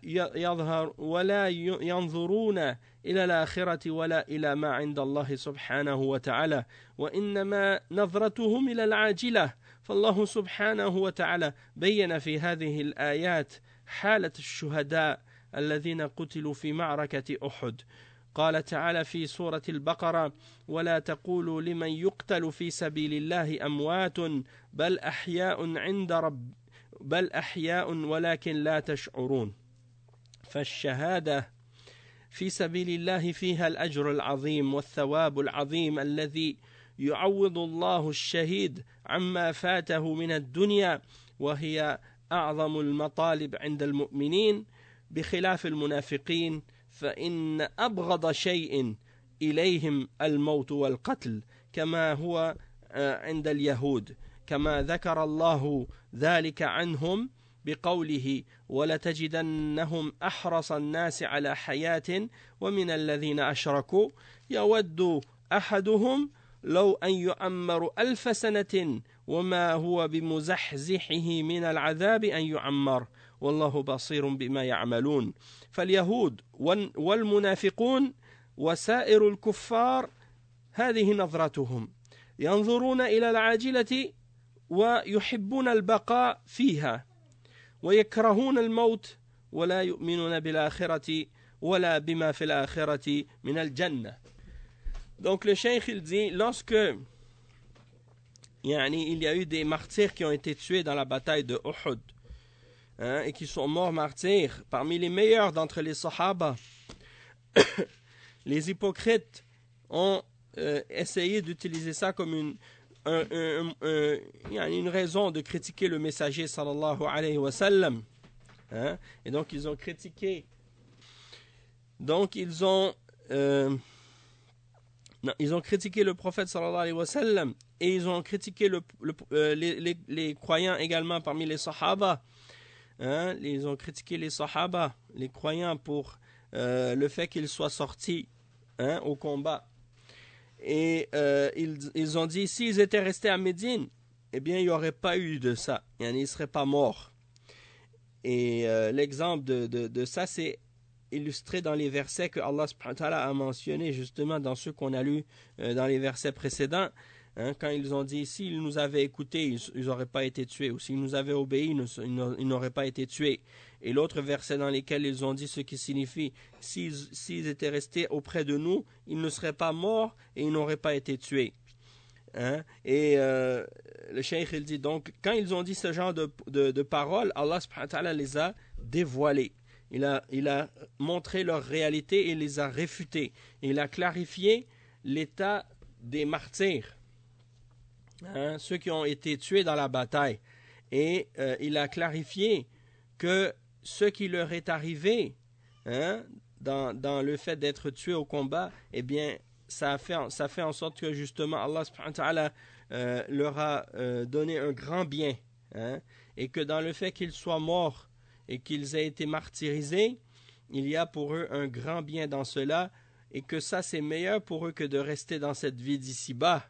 ينظرون إلى الآخرة ولا إلى ما عند الله سبحانه وتعالى وإنما نظرتهم إلى العاجلة فالله سبحانه وتعالى بين في هذه الآيات حالة الشهداء الذين قتلوا في معركة أحد قال تعالى في سورة البقرة ولا تقولوا لمن يقتل في سبيل الله أموات بل أحياء ولكن لا تشعرون فالشهادة في سبيل الله فيها الأجر العظيم والثواب العظيم الذي يعوض الله الشهيد عما فاته من الدنيا وهي أعظم المطالب عند المؤمنين بخلاف المنافقين فإن أبغض شيء إليهم الموت والقتل كما هو عند اليهود كما ذكر الله ذلك عنهم بقوله ولتجدنهم أحرص الناس على حياة ومن الذين أشركوا يود أحدهم لو أن يعمر 1000 سنة وما هو بمزحزحه من العذاب أن يعمر والله بصير بما يعملون فاليهود والمنافقون وسائر الكفار هذه نظرتهم ينظرون إلى العاجلة ويحبون البقاء فيها ويكرهون الموت ولا يؤمنون بالآخرة ولا بما في الآخرة من الجنة. Donc le cheikh il dit lorsque il y a eu des martyrs qui ont été tués dans la bataille de Uhud et qui sont morts martyrs parmi les meilleurs d'entre les sahaba les hypocrites ont essayé d'utiliser ça comme une raison de critiquer le messager sallallahu alayhi wa sallam et donc ils ont critiqué ils ont critiqué le prophète sallallahu alayhi wa sallam et ils ont critiqué les croyants également parmi les sahaba ils ont critiqué les sahaba les croyants pour le fait qu'ils soient sortis au combat et ils ont dit s'ils étaient restés à Médine eh bien il n'y aurait pas eu de ça ils ne seraient pas morts et l'exemple de ça c'est illustré dans les versets que Allah subhanahu wa ta'ala a mentionné justement dans ceux qu'on a lus dans les versets précédents quand ils ont dit s'ils nous avaient écoutés ils n'auraient pas été tués ou s'ils nous avaient obéi ils n'auraient pas été tués et l'autre verset dans lequel ils ont dit ce qui signifie s'ils étaient restés auprès de nous ils ne seraient pas morts et ils n'auraient pas été tués et le cheikh il dit donc quand ils ont dit ce genre de paroles Allah subhanahu wa ta'ala les a dévoilées il a montré leur réalité et les a réfutés. Il a clarifié l'état des martyrs, ceux qui ont été tués dans la bataille. Et il a clarifié que ce qui leur est arrivé dans le fait d'être tués au combat, eh bien, ça fait en sorte que justement Allah subhanahu wa ta'ala leur a donné un grand bien. Et que dans le fait qu'ils soient morts et qu'ils aient été martyrisés, il y a pour eux un grand bien dans cela, et que ça c'est meilleur pour eux que de rester dans cette vie d'ici-bas,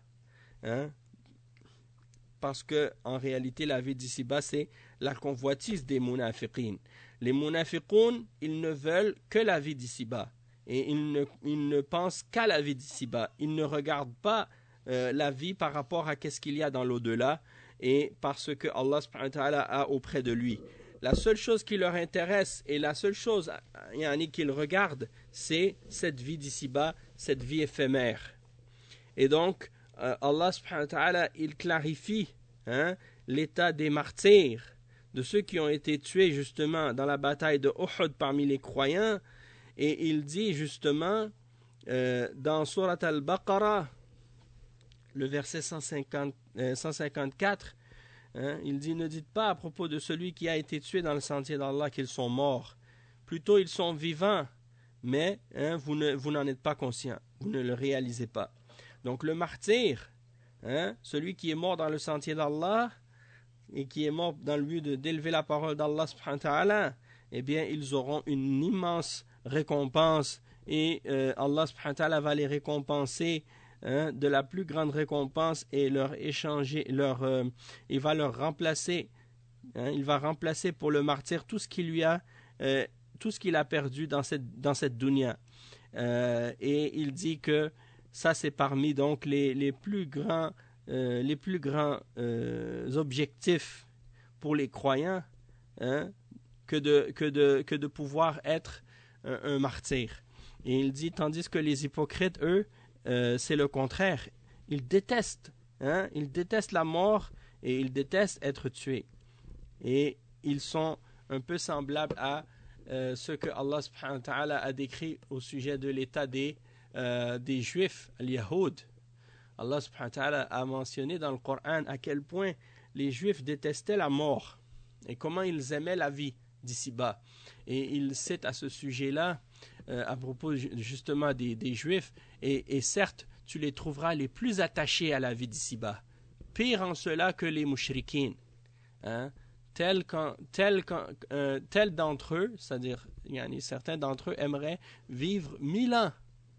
parce que en réalité la vie d'ici-bas c'est la convoitise des munafiqin. Les munafiqun, ils ne veulent que la vie d'ici-bas, et ils ne pensent qu'à la vie d'ici-bas, ils ne regardent pas la vie par rapport à qu'est-ce qu'il y a dans l'au-delà, et parce que Allah subhanahu wa ta'ala a auprès de lui. La seule chose qui leur intéresse et la seule chose qu'ils regardent, c'est cette vie d'ici-bas, cette vie éphémère. Et donc, Allah subhanahu wa ta'ala, il clarifie l'état des martyrs, de ceux qui ont été tués justement dans la bataille de Uhud parmi les croyants. Et il dit justement dans Surat al-Baqarah, le verset 154, il dit ne dites pas à propos de celui qui a été tué dans le sentier d'Allah qu'ils sont morts, plutôt ils sont vivants, mais vous n'en êtes pas conscient, vous ne le réalisez pas. Donc le martyr, celui qui est mort dans le sentier d'Allah et qui est mort dans le but d'élever la parole d'Allah subhanahu wa ta'ala, eh bien ils auront une immense récompense et Allah subhanahu wa ta'ala va les récompenser de la plus grande récompense et leur échanger il va leur remplacer il va remplacer pour le martyr tout ce qu'il a perdu dans cette dunya, et il dit que ça c'est parmi donc les plus grands objectifs pour les croyants, que de pouvoir être un martyr. Et il dit tandis que les hypocrites eux c'est le contraire. Ils détestent la mort et ils détestent être tués. Et ils sont un peu semblables à ce que Allah subhanahu wa ta'ala a décrit au sujet de l'état des Juifs, les Yahoud. Allah subhanahu wa ta'ala a mentionné dans le Coran à quel point les Juifs détestaient la mort et comment ils aimaient la vie d'ici-bas. Et il cite à ce sujet-là, à propos justement des Juifs, et certes, tu les trouveras les plus attachés à la vie d'ici-bas. Pire en cela que les mouchriquines. Hein? Tel d'entre eux, c'est-à-dire, certains d'entre eux aimeraient vivre 1000 ans.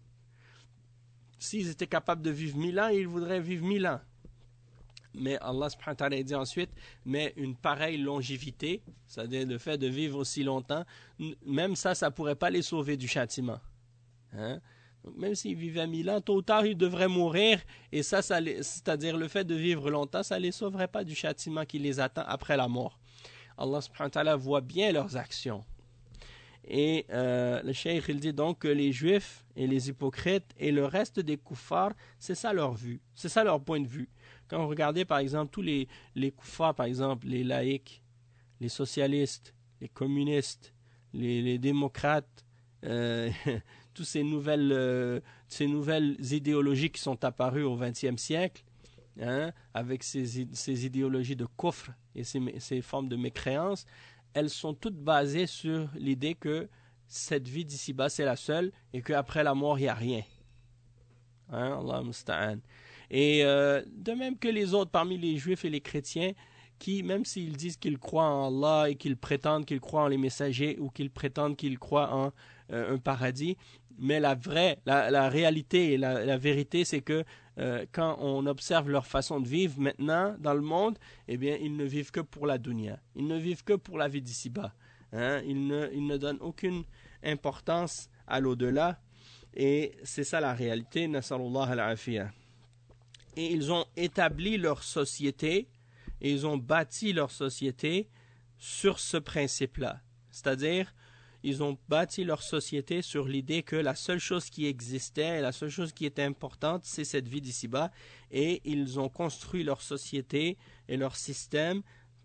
S'ils étaient capables de vivre 1000 ans, ils voudraient vivre 1000 ans. Mais Allah subhanahu wa ta'ala dit ensuite, mais une pareille longévité, c'est-à-dire le fait de vivre aussi longtemps, même ça ne pourrait pas les sauver du châtiment. Hein? Donc même s'ils vivaient 1000 ans, tôt ou tard, ils devraient mourir, et c'est-à-dire le fait de vivre longtemps, ça ne les sauverait pas du châtiment qui les attend après la mort. Allah subhanahu wa ta'ala voit bien leurs actions. Et le cheikh il dit donc que les juifs et les hypocrites et le reste des kuffars, c'est ça leur vue, c'est ça leur point de vue. Quand vous regardez par exemple tous les kuffars, par exemple les laïcs, les socialistes, les communistes, les démocrates, toutes ces nouvelles idéologies qui sont apparues au XXe siècle, hein, avec ces idéologies de kufr et ces formes de mécréance, elles sont toutes basées sur l'idée que cette vie d'ici-bas, c'est la seule et qu'après la mort, il n'y a rien. Hein? Allah musta'an. Et de même que les autres, parmi les juifs et les chrétiens, qui, même s'ils disent qu'ils croient en Allah et qu'ils prétendent qu'ils croient en les messagers ou qu'ils prétendent qu'ils croient en un paradis, mais la réalité et la vérité, c'est que quand on observe leur façon de vivre maintenant dans le monde, eh bien, ils ne vivent que pour la dunya. Ils ne vivent que pour la vie d'ici-bas. Hein? Ils ne donnent aucune importance à l'au-delà. Et c'est ça la réalité. Nasallallahu al-afiyah. Et ils ont établi leur société et ils ont bâti leur société sur ce principe-là. C'est-à-dire, ils ont bâti leur société sur l'idée que la seule chose qui existait et la seule chose qui était importante, c'est cette vie d'ici-bas. Et ils ont construit leur société et leur système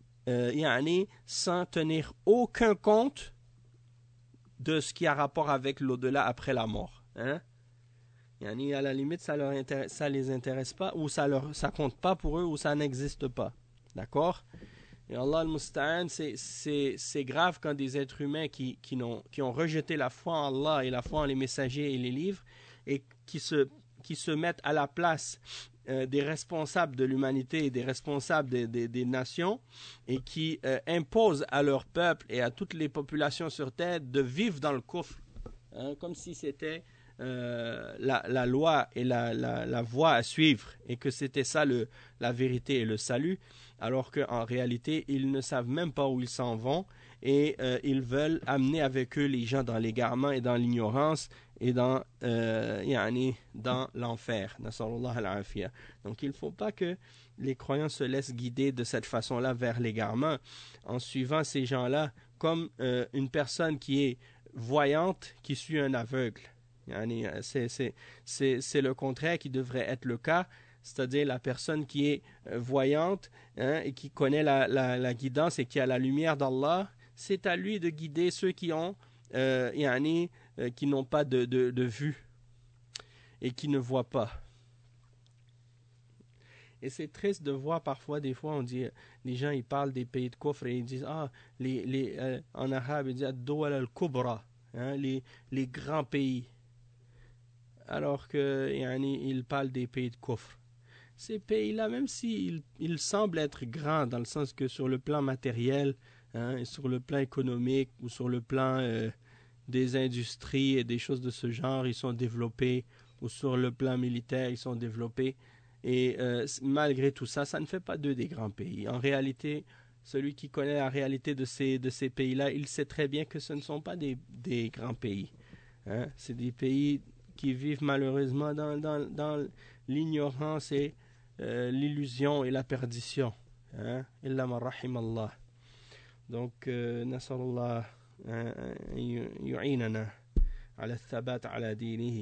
sans tenir aucun compte de ce qui a rapport avec l'au-delà après la mort. Hein? À la limite, ça les intéresse pas, ou ça compte pas pour eux, ou ça n'existe pas. D'accord? Et Allah al-Musta'an, c'est grave quand des êtres humains qui ont rejeté la foi en Allah et la foi en les messagers et les livres et qui se mettent à la place des responsables de l'humanité et des responsables des nations et qui imposent à leur peuple et à toutes les populations sur terre de vivre dans le kufr, hein, comme si c'était la loi et la voie à suivre et que c'était ça la vérité et le salut, alors qu'en réalité ils ne savent même pas où ils s'en vont et ils veulent amener avec eux les gens dans l'égarement et dans l'ignorance et dans l'enfer. Donc il ne faut pas que les croyants se laissent guider de cette façon-là vers l'égarement en suivant ces gens-là comme une personne qui est voyante qui suit un aveugle. C'est le contraire qui devrait être le cas, c'est-à-dire la personne qui est voyante, hein, et qui connaît la guidance et qui a la lumière d'Allah, c'est à lui de guider ceux qui ont qui n'ont pas de vue et qui ne voient pas. Et c'est triste de voir parfois, des fois, on dit, les gens ils parlent des pays de kufr et ils disent, en arabe ils disent ad-dawal al-kubra, hein, les grands pays. Alors que il parle des pays de kufr. Ces pays-là, même s'ils semblent être grands dans le sens que sur le plan matériel, hein, et sur le plan économique ou sur le plan des industries et des choses de ce genre, ils sont développés, ou sur le plan militaire, ils sont développés. Et malgré tout ça, ça ne fait pas d'eux des grands pays. En réalité, celui qui connaît la réalité de ces pays-là, il sait très bien que ce ne sont pas des grands pays. Hein. C'est des pays qui vivent malheureusement dans l'ignorance et l'illusion et la perdition. Illa man rahim Allah. Donc, nasallallahu yu'inana ala thabat ala dinihi.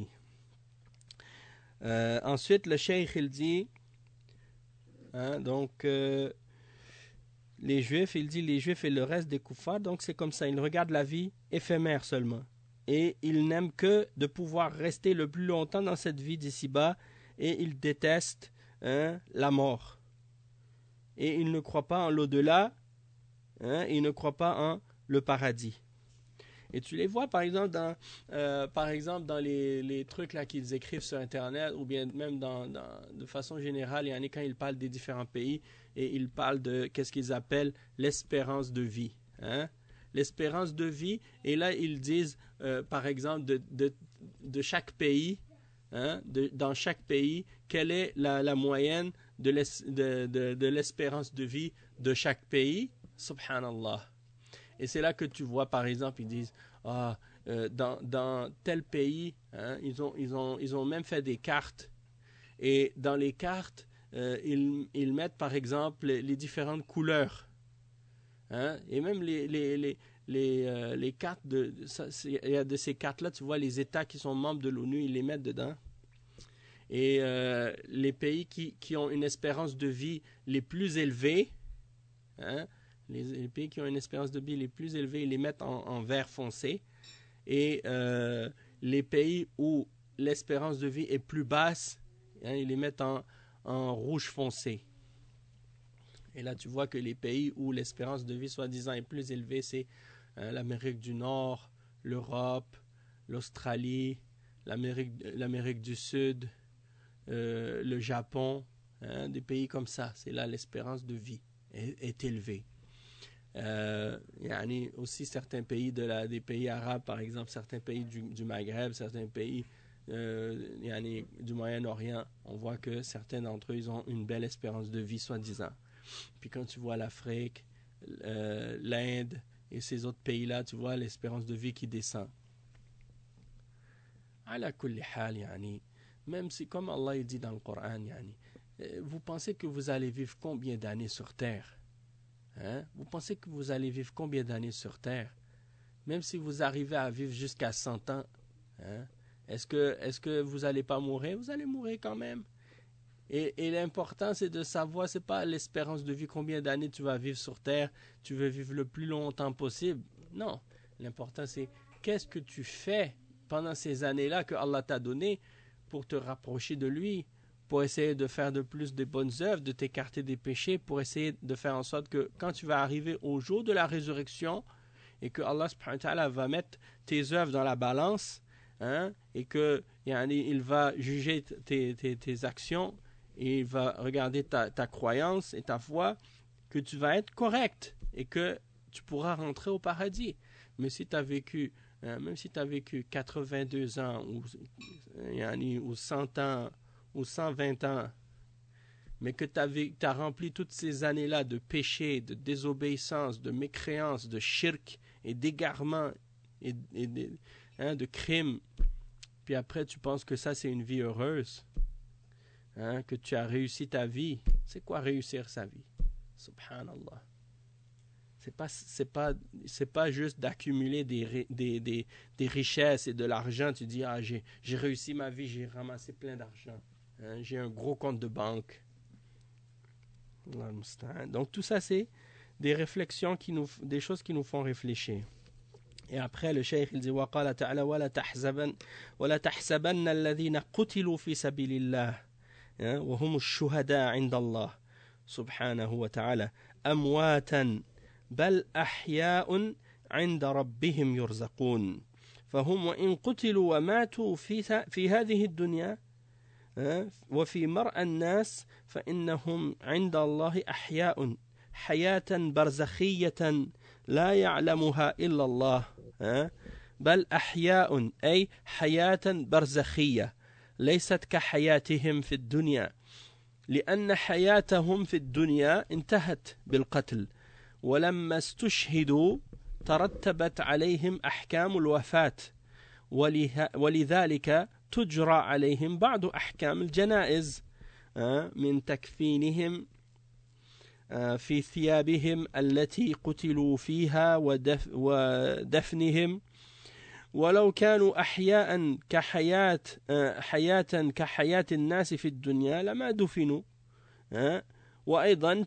Ensuite, le cheikh il dit, donc, les Juifs, il dit les Juifs et le reste des kuffars, donc c'est comme ça, ils regardent la vie éphémère seulement. Et ils n'aiment que de pouvoir rester le plus longtemps dans cette vie d'ici-bas, et ils détestent la mort. Et ils ne croient pas en l'au-delà, ils ne croient pas en le paradis. Et tu les vois par exemple dans les trucs là qu'ils écrivent sur Internet, ou bien même de façon générale, il y en a quand ils parlent des différents pays, et ils parlent de qu'est-ce qu'ils appellent l'espérance de vie. L'espérance de vie, et là ils disent par exemple de chaque pays, dans chaque pays, quelle est la moyenne de l'espérance de vie de chaque pays. Subhanallah. Et c'est là que tu vois, par exemple, ils disent dans tel pays, ils ont même fait des cartes. Et dans les cartes, ils mettent, par exemple, les différentes couleurs. Et même les cartes, il y a de ces cartes-là, tu vois, les États qui sont membres de l'ONU, ils les mettent dedans. Et les pays qui ont une espérance de vie les plus élevées, les pays qui ont une espérance de vie les plus élevée, ils les mettent en vert foncé. Et les pays où l'espérance de vie est plus basse, ils les mettent en rouge foncé. Et là, tu vois que les pays où l'espérance de vie, soi-disant, est plus élevée, c'est l'Amérique du Nord, l'Europe, l'Australie, l'Amérique du Sud, le Japon, des pays comme ça. C'est là l'espérance de vie est élevée. Aussi certains pays des pays arabes, par exemple, certains pays du Maghreb, certains pays du Moyen-Orient, on voit que certains d'entre eux, ils ont une belle espérance de vie, soi-disant. Puis quand tu vois l'Afrique, l'Inde et ces autres pays-là, tu vois l'espérance de vie qui descend. Ala kulli hal, même si, comme Allah dit dans le Coran, vous pensez que vous allez vivre combien d'années sur Terre? Vous pensez que vous allez vivre combien d'années sur Terre? Même si vous arrivez à vivre jusqu'à 100 ans, est-ce que vous n'allez pas mourir? Vous allez mourir quand même. Et l'important, c'est de savoir, c'est pas l'espérance de vie, combien d'années tu vas vivre sur Terre, tu veux vivre le plus longtemps possible. Non, l'important, c'est qu'est-ce que tu fais pendant ces années-là que Allah t'a donné pour te rapprocher de lui, pour essayer de faire de plus de bonnes œuvres, de t'écarter des péchés, pour essayer de faire en sorte que quand tu vas arriver au jour de la résurrection et que Allah subhanahu wa ta'ala va mettre tes œuvres dans la balance, et que il va juger tes actions et il va regarder ta croyance et ta foi, que tu vas être correct et que tu pourras rentrer au paradis. Mais si tu as vécu, même si tu as vécu 82 ans ou 100 ans ou 120 ans, mais que tu as rempli toutes ces années-là de péché, de désobéissance, de mécréance, de shirk et d'égarement et de crimes, puis après tu penses que ça c'est une vie heureuse, que tu as réussi ta vie. C'est quoi réussir sa vie? Subhanallah. C'est pas juste d'accumuler des richesses et de l'argent. Tu dis, j'ai réussi ma vie, j'ai ramassé plein d'argent. J'ai un gros compte de banque. Donc tout ça, c'est des réflexions, des choses qui nous font réfléchir. Et après, le cheikh, il dit, وَقَالَ تَعْلَى وَلَا تَحْسَبَنَّ الَّذِينَ قُتِلُوا فِي سَبِيلِ اللَّهِ وَهُمُ الشُّهَدَاء عِنْدَ اللَّهِ سبحانه وتعالى أمواتا بل أحياء عند ربهم يرزقون فهم وإن قتلوا وماتوا في هذه الدنيا وفي مرأى الناس فإنهم عند الله أحياء حياة برزخية لا يعلمها إلا الله بل أحياء أي حياة برزخية ليست كحياتهم في الدنيا لأن حياتهم في الدنيا انتهت بالقتل ولما استشهدوا ترتبت عليهم أحكام الوفاة ولذلك تجرى عليهم بعض أحكام الجنائز من تكفينهم في ثيابهم التي قتلوا فيها ودفنهم ولو كانوا أحياء حياة كحياة الناس في الدنيا لما دفنوا وأيضا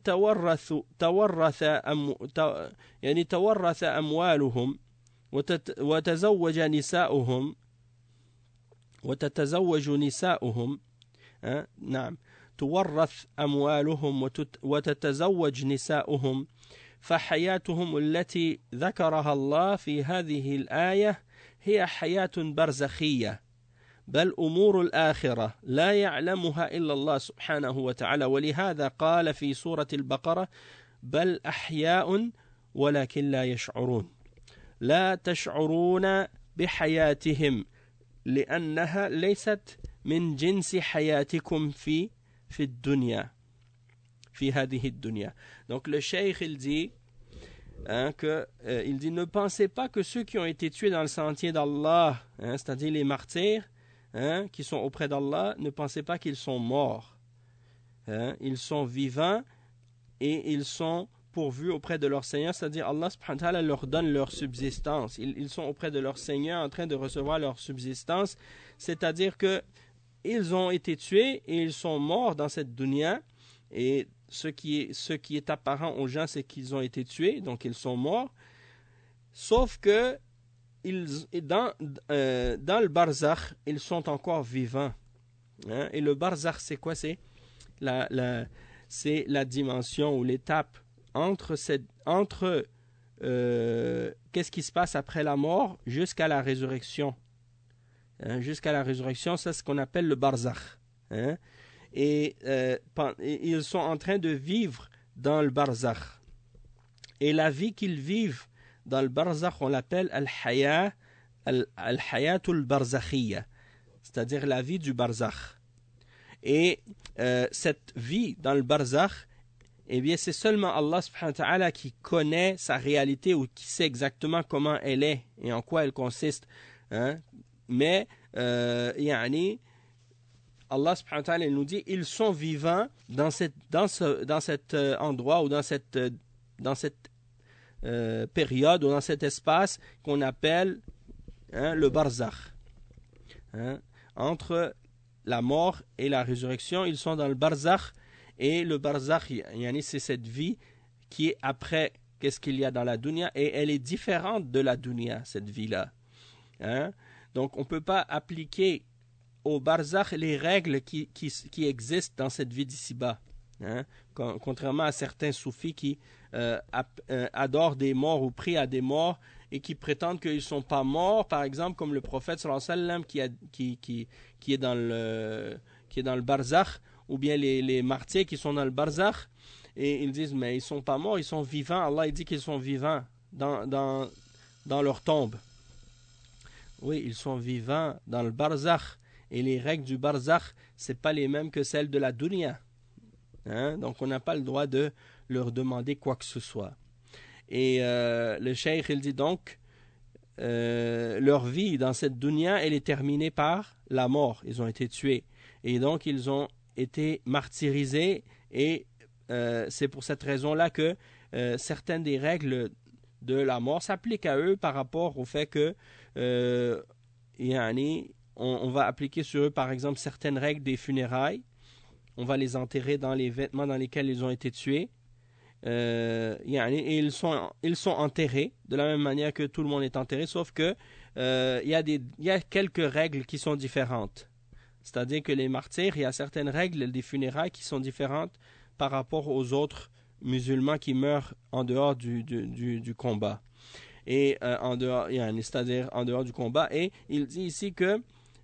تورث أموالهم وتتزوج نساؤهم نعم تورث أموالهم وتتزوج نساؤهم فحياتهم التي ذكرها الله في هذه الآية هي حياة برزخية بل أمور الآخرة لا يعلمها إلا الله سبحانه وتعالى ولهذا قال في سورة البقرة بل أحياء ولكن لا يشعرون لا تشعرون بحياتهم لأنها ليست من جنس حياتكم في الدنيا في هذه الدنيا. Donc le cheikh il dit il dit ne pensez pas que ceux qui ont été tués dans le sentier d'Allah, c'est-à-dire les martyrs qui sont auprès d'Allah, ne pensez pas qu'ils sont morts. Ils sont vivants et ils sont pourvus auprès de leur Seigneur, c'est-à-dire Allah subhanahu wa ta'ala leur donne leur subsistance. Ils sont auprès de leur Seigneur en train de recevoir leur subsistance, c'est-à-dire que ils ont été tués et ils sont morts dans cette dunya. Et ce qui est apparent aux gens, c'est qu'ils ont été tués, donc ils sont morts. Sauf que dans le barzakh, ils sont encore vivants. Et le barzakh, c'est quoi? C'est la dimension ou l'étape entre qu'est-ce qui se passe après la mort jusqu'à la résurrection. Jusqu'à la résurrection, c'est ce qu'on appelle le barzakh. Et ils sont en train de vivre dans le barzakh. Et la vie qu'ils vivent dans le barzakh, on l'appelle al-hayatul barzakhiyya, c'est-à-dire la vie du barzakh. Et cette vie dans le barzakh, eh bien, c'est seulement Allah subhanahu wa ta'ala qui connaît sa réalité ou qui sait exactement comment elle est et en quoi elle consiste. Mais, Allah subhanahu wa ta'ala nous dit ils sont vivants dans cet endroit ou dans cette période ou dans cet espace qu'on appelle le barzakh. Entre la mort et la résurrection, ils sont dans le barzakh. Et le barzakh, c'est cette vie qui est après qu'est-ce qu'il y a dans la dunya, et elle est différente de la dunya, cette vie-là. Donc on ne peut pas appliquer au barzakh les règles qui existent dans cette vie d'ici-bas. Contrairement à certains soufis qui adorent des morts ou prient à des morts et qui prétendent qu'ils ne sont pas morts, par exemple comme le prophète sallallahu alayhi wa sallam qui est dans le barzakh, ou bien les martyrs qui sont dans le barzakh, et ils disent mais ils ne sont pas morts, ils sont vivants. Allah il dit qu'ils sont vivants dans leur tombe. Oui, ils sont vivants dans le barzakh. Et les règles du barzakh, ce n'est pas les mêmes que celles de la dunya. Donc on n'a pas le droit de leur demander quoi que ce soit. Et le cheikh il dit donc leur vie dans cette dunya, elle est terminée par la mort. Ils ont été tués. Et donc ils ont été martyrisés. Et c'est pour cette raison-là que certaines des règles de la mort s'appliquent à eux par rapport au fait que on va appliquer sur eux, par exemple, certaines règles des funérailles. On va les enterrer dans les vêtements dans lesquels ils ont été tués. Et ils sont enterrés de la même manière que tout le monde est enterré, sauf que il y a quelques règles qui sont différentes. C'est-à-dire que les martyrs, il y a certaines règles des funérailles qui sont différentes par rapport aux autres musulmans qui meurent en dehors du combat. Et c'est-à-dire en dehors du combat. Et il dit ici que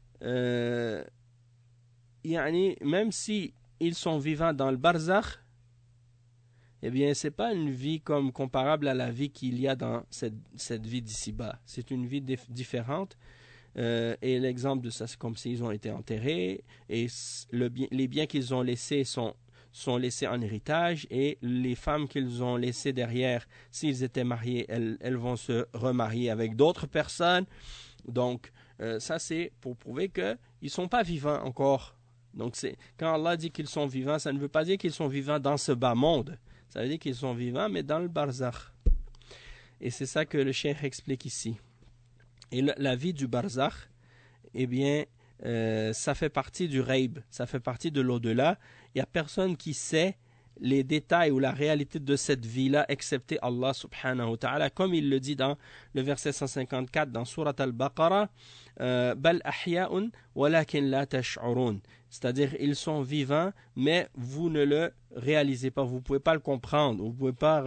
même si ils sont vivants dans le barzakh, eh bien c'est pas une vie comme comparable à la vie qu'il y a dans cette vie d'ici-bas. C'est une vie différente. Et l'exemple de ça, c'est comme s'ils ont été enterrés et les biens qu'ils ont laissés sont laissés en héritage, et les femmes qu'ils ont laissées derrière, s'ils étaient mariés, elles vont se remarier avec d'autres personnes. Donc ça c'est pour prouver qu'ils ne sont pas vivants encore. Donc quand Allah dit qu'ils sont vivants, ça ne veut pas dire qu'ils sont vivants dans ce bas monde. Ça veut dire qu'ils sont vivants mais dans le barzakh. Et c'est ça que le cheikh explique ici. Et la vie du barzakh, eh bien, ça fait partie du ghaib, ça fait partie de l'au-delà. Il n'y a personne qui sait les détails ou la réalité de cette vie-là, excepté Allah subhanahu wa ta'ala, comme il le dit dans le verset 154 dans Surat Al-Baqarah, Bal ahya'un walakin la tash'urun. C'est-à-dire, ils sont vivants, mais vous ne le réalisez pas, vous ne pouvez pas le comprendre, vous ne pouvez pas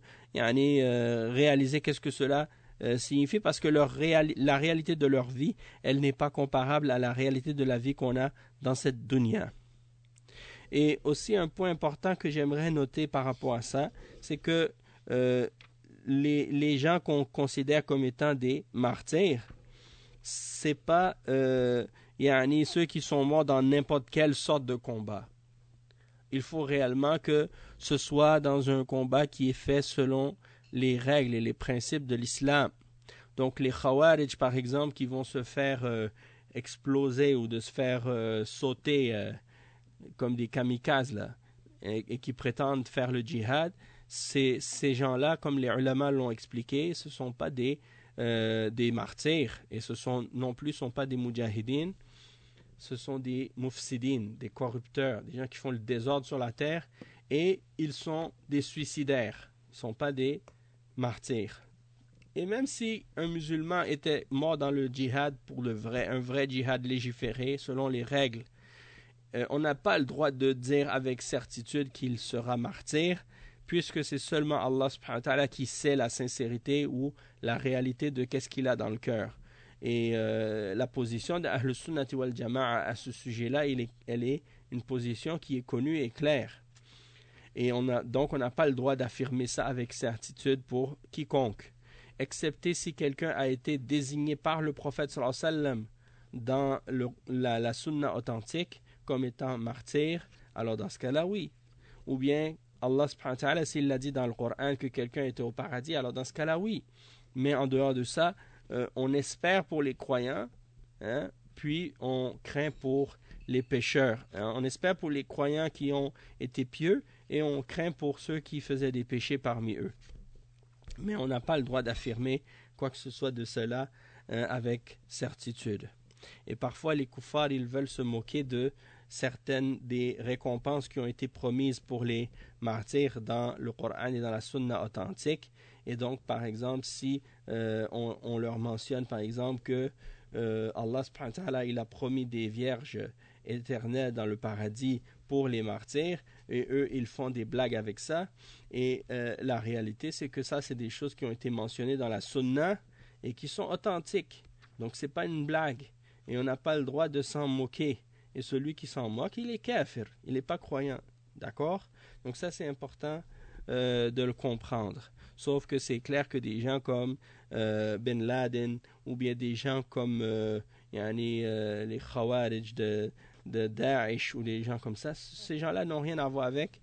réaliser qu'est-ce que cela signifie, parce que la réalité de leur vie, elle n'est pas comparable à la réalité de la vie qu'on a dans cette dunya. Et aussi un point important que j'aimerais noter par rapport à ça, c'est que les gens qu'on considère comme étant des martyrs, c'est pas ceux qui sont morts dans n'importe quelle sorte de combat. Il faut réellement que ce soit dans un combat qui est fait selon les règles et les principes de l'islam. Donc les Khawarij, par exemple, qui vont se faire exploser ou de se faire sauter comme des kamikazes là, et qui prétendent faire le djihad, ces gens-là, comme les ulama l'ont expliqué, ce ne sont pas des martyrs, et ce non plus sont pas des mujahidines, ce sont des mufsidines, des corrupteurs, des gens qui font le désordre sur la terre, et ils sont des suicidaires, ils ne sont pas des martyrs. Et même si un musulman était mort dans le djihad pour un vrai djihad légiféré, selon les règles, on n'a pas le droit de dire avec certitude qu'il sera martyr, puisque c'est seulement Allah subhanahu wa ta'ala qui sait la sincérité ou la réalité de qu'est-ce qu'il a dans le cœur. Et la position d'Ahl Sunnati wal Jama'a à ce sujet-là, elle est une position qui est connue et claire. Et donc on n'a pas le droit d'affirmer ça avec certitude pour quiconque, excepté si quelqu'un a été désigné par le prophète sallallahu alayhi wa sallam dans la sunna authentique comme étant martyr, alors dans ce cas-là, oui. Ou bien, Allah subhanahu wa ta'ala, s'il l'a dit dans le Coran que quelqu'un était au paradis, alors dans ce cas-là, oui. Mais en dehors de ça, on espère pour les croyants, puis on craint pour les pécheurs. On espère pour les croyants qui ont été pieux, et on craint pour ceux qui faisaient des péchés parmi eux. Mais on n'a pas le droit d'affirmer quoi que ce soit de cela avec certitude. Et parfois, les kuffars, ils veulent se moquer de certaines des récompenses qui ont été promises pour les martyrs dans le Coran et dans la sunna authentique. Et donc, par exemple, si on leur mentionne, par exemple, que Allah subhanahu wa ta'ala, il a promis des vierges éternelles dans le paradis pour les martyrs, et eux, ils font des blagues avec ça. Et la réalité, c'est que ça, c'est des choses qui ont été mentionnées dans la sunna et qui sont authentiques. Donc, c'est pas une blague. Et on n'a pas le droit de s'en moquer. Et celui qui s'en moque, il est kafir, il n'est pas croyant. D'accord? Donc ça, c'est important de le comprendre. Sauf que c'est clair que des gens comme Ben Laden, ou bien des gens comme les Khawarij de Daesh, ou des gens comme ça, ces gens-là n'ont rien à voir avec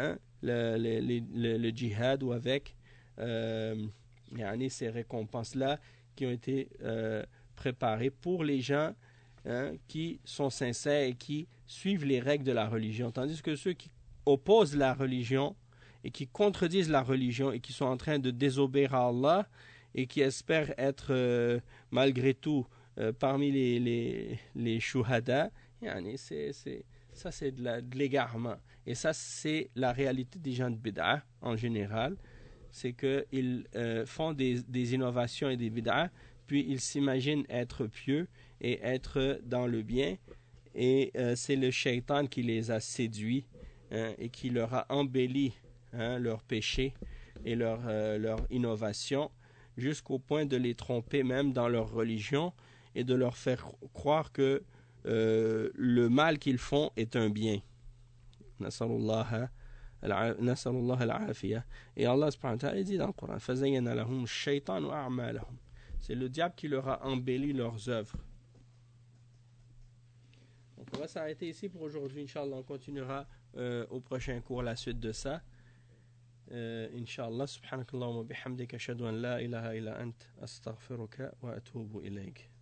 le djihad, ou avec ces récompenses-là qui ont été préparées pour les gens qui sont sincères et qui suivent les règles de la religion. Tandis que ceux qui opposent la religion et qui contredisent la religion et qui sont en train de désobéir à Allah et qui espèrent être malgré tout parmi les shuhada, ça c'est de l'égarement. Et ça c'est la réalité des gens de bid'ah en général. C'est qu'ils font des innovations et des bid'ah, puis ils s'imaginent être pieux et être dans le bien, et c'est le shaitan qui les a séduits et qui leur a embelli leurs péchés et leur innovation, jusqu'au point de les tromper même dans leur religion et de leur faire croire que le mal qu'ils font est un bien. Nasalullah al-afiyah. Et Allah subhanahu wa ta'ala dit dans le Coran, fazayyana lahum ash-shaytanu a'malahum. C'est le diable qui leur a embelli leurs œuvres. Donc on va s'arrêter ici pour aujourd'hui, Inch'Allah. On continuera au prochain cours la suite de ça. Inch'Allah, subhanakallahumma bihamdika ashhadu an la ilaha illa ant astaghfiruka wa atubu ilayk.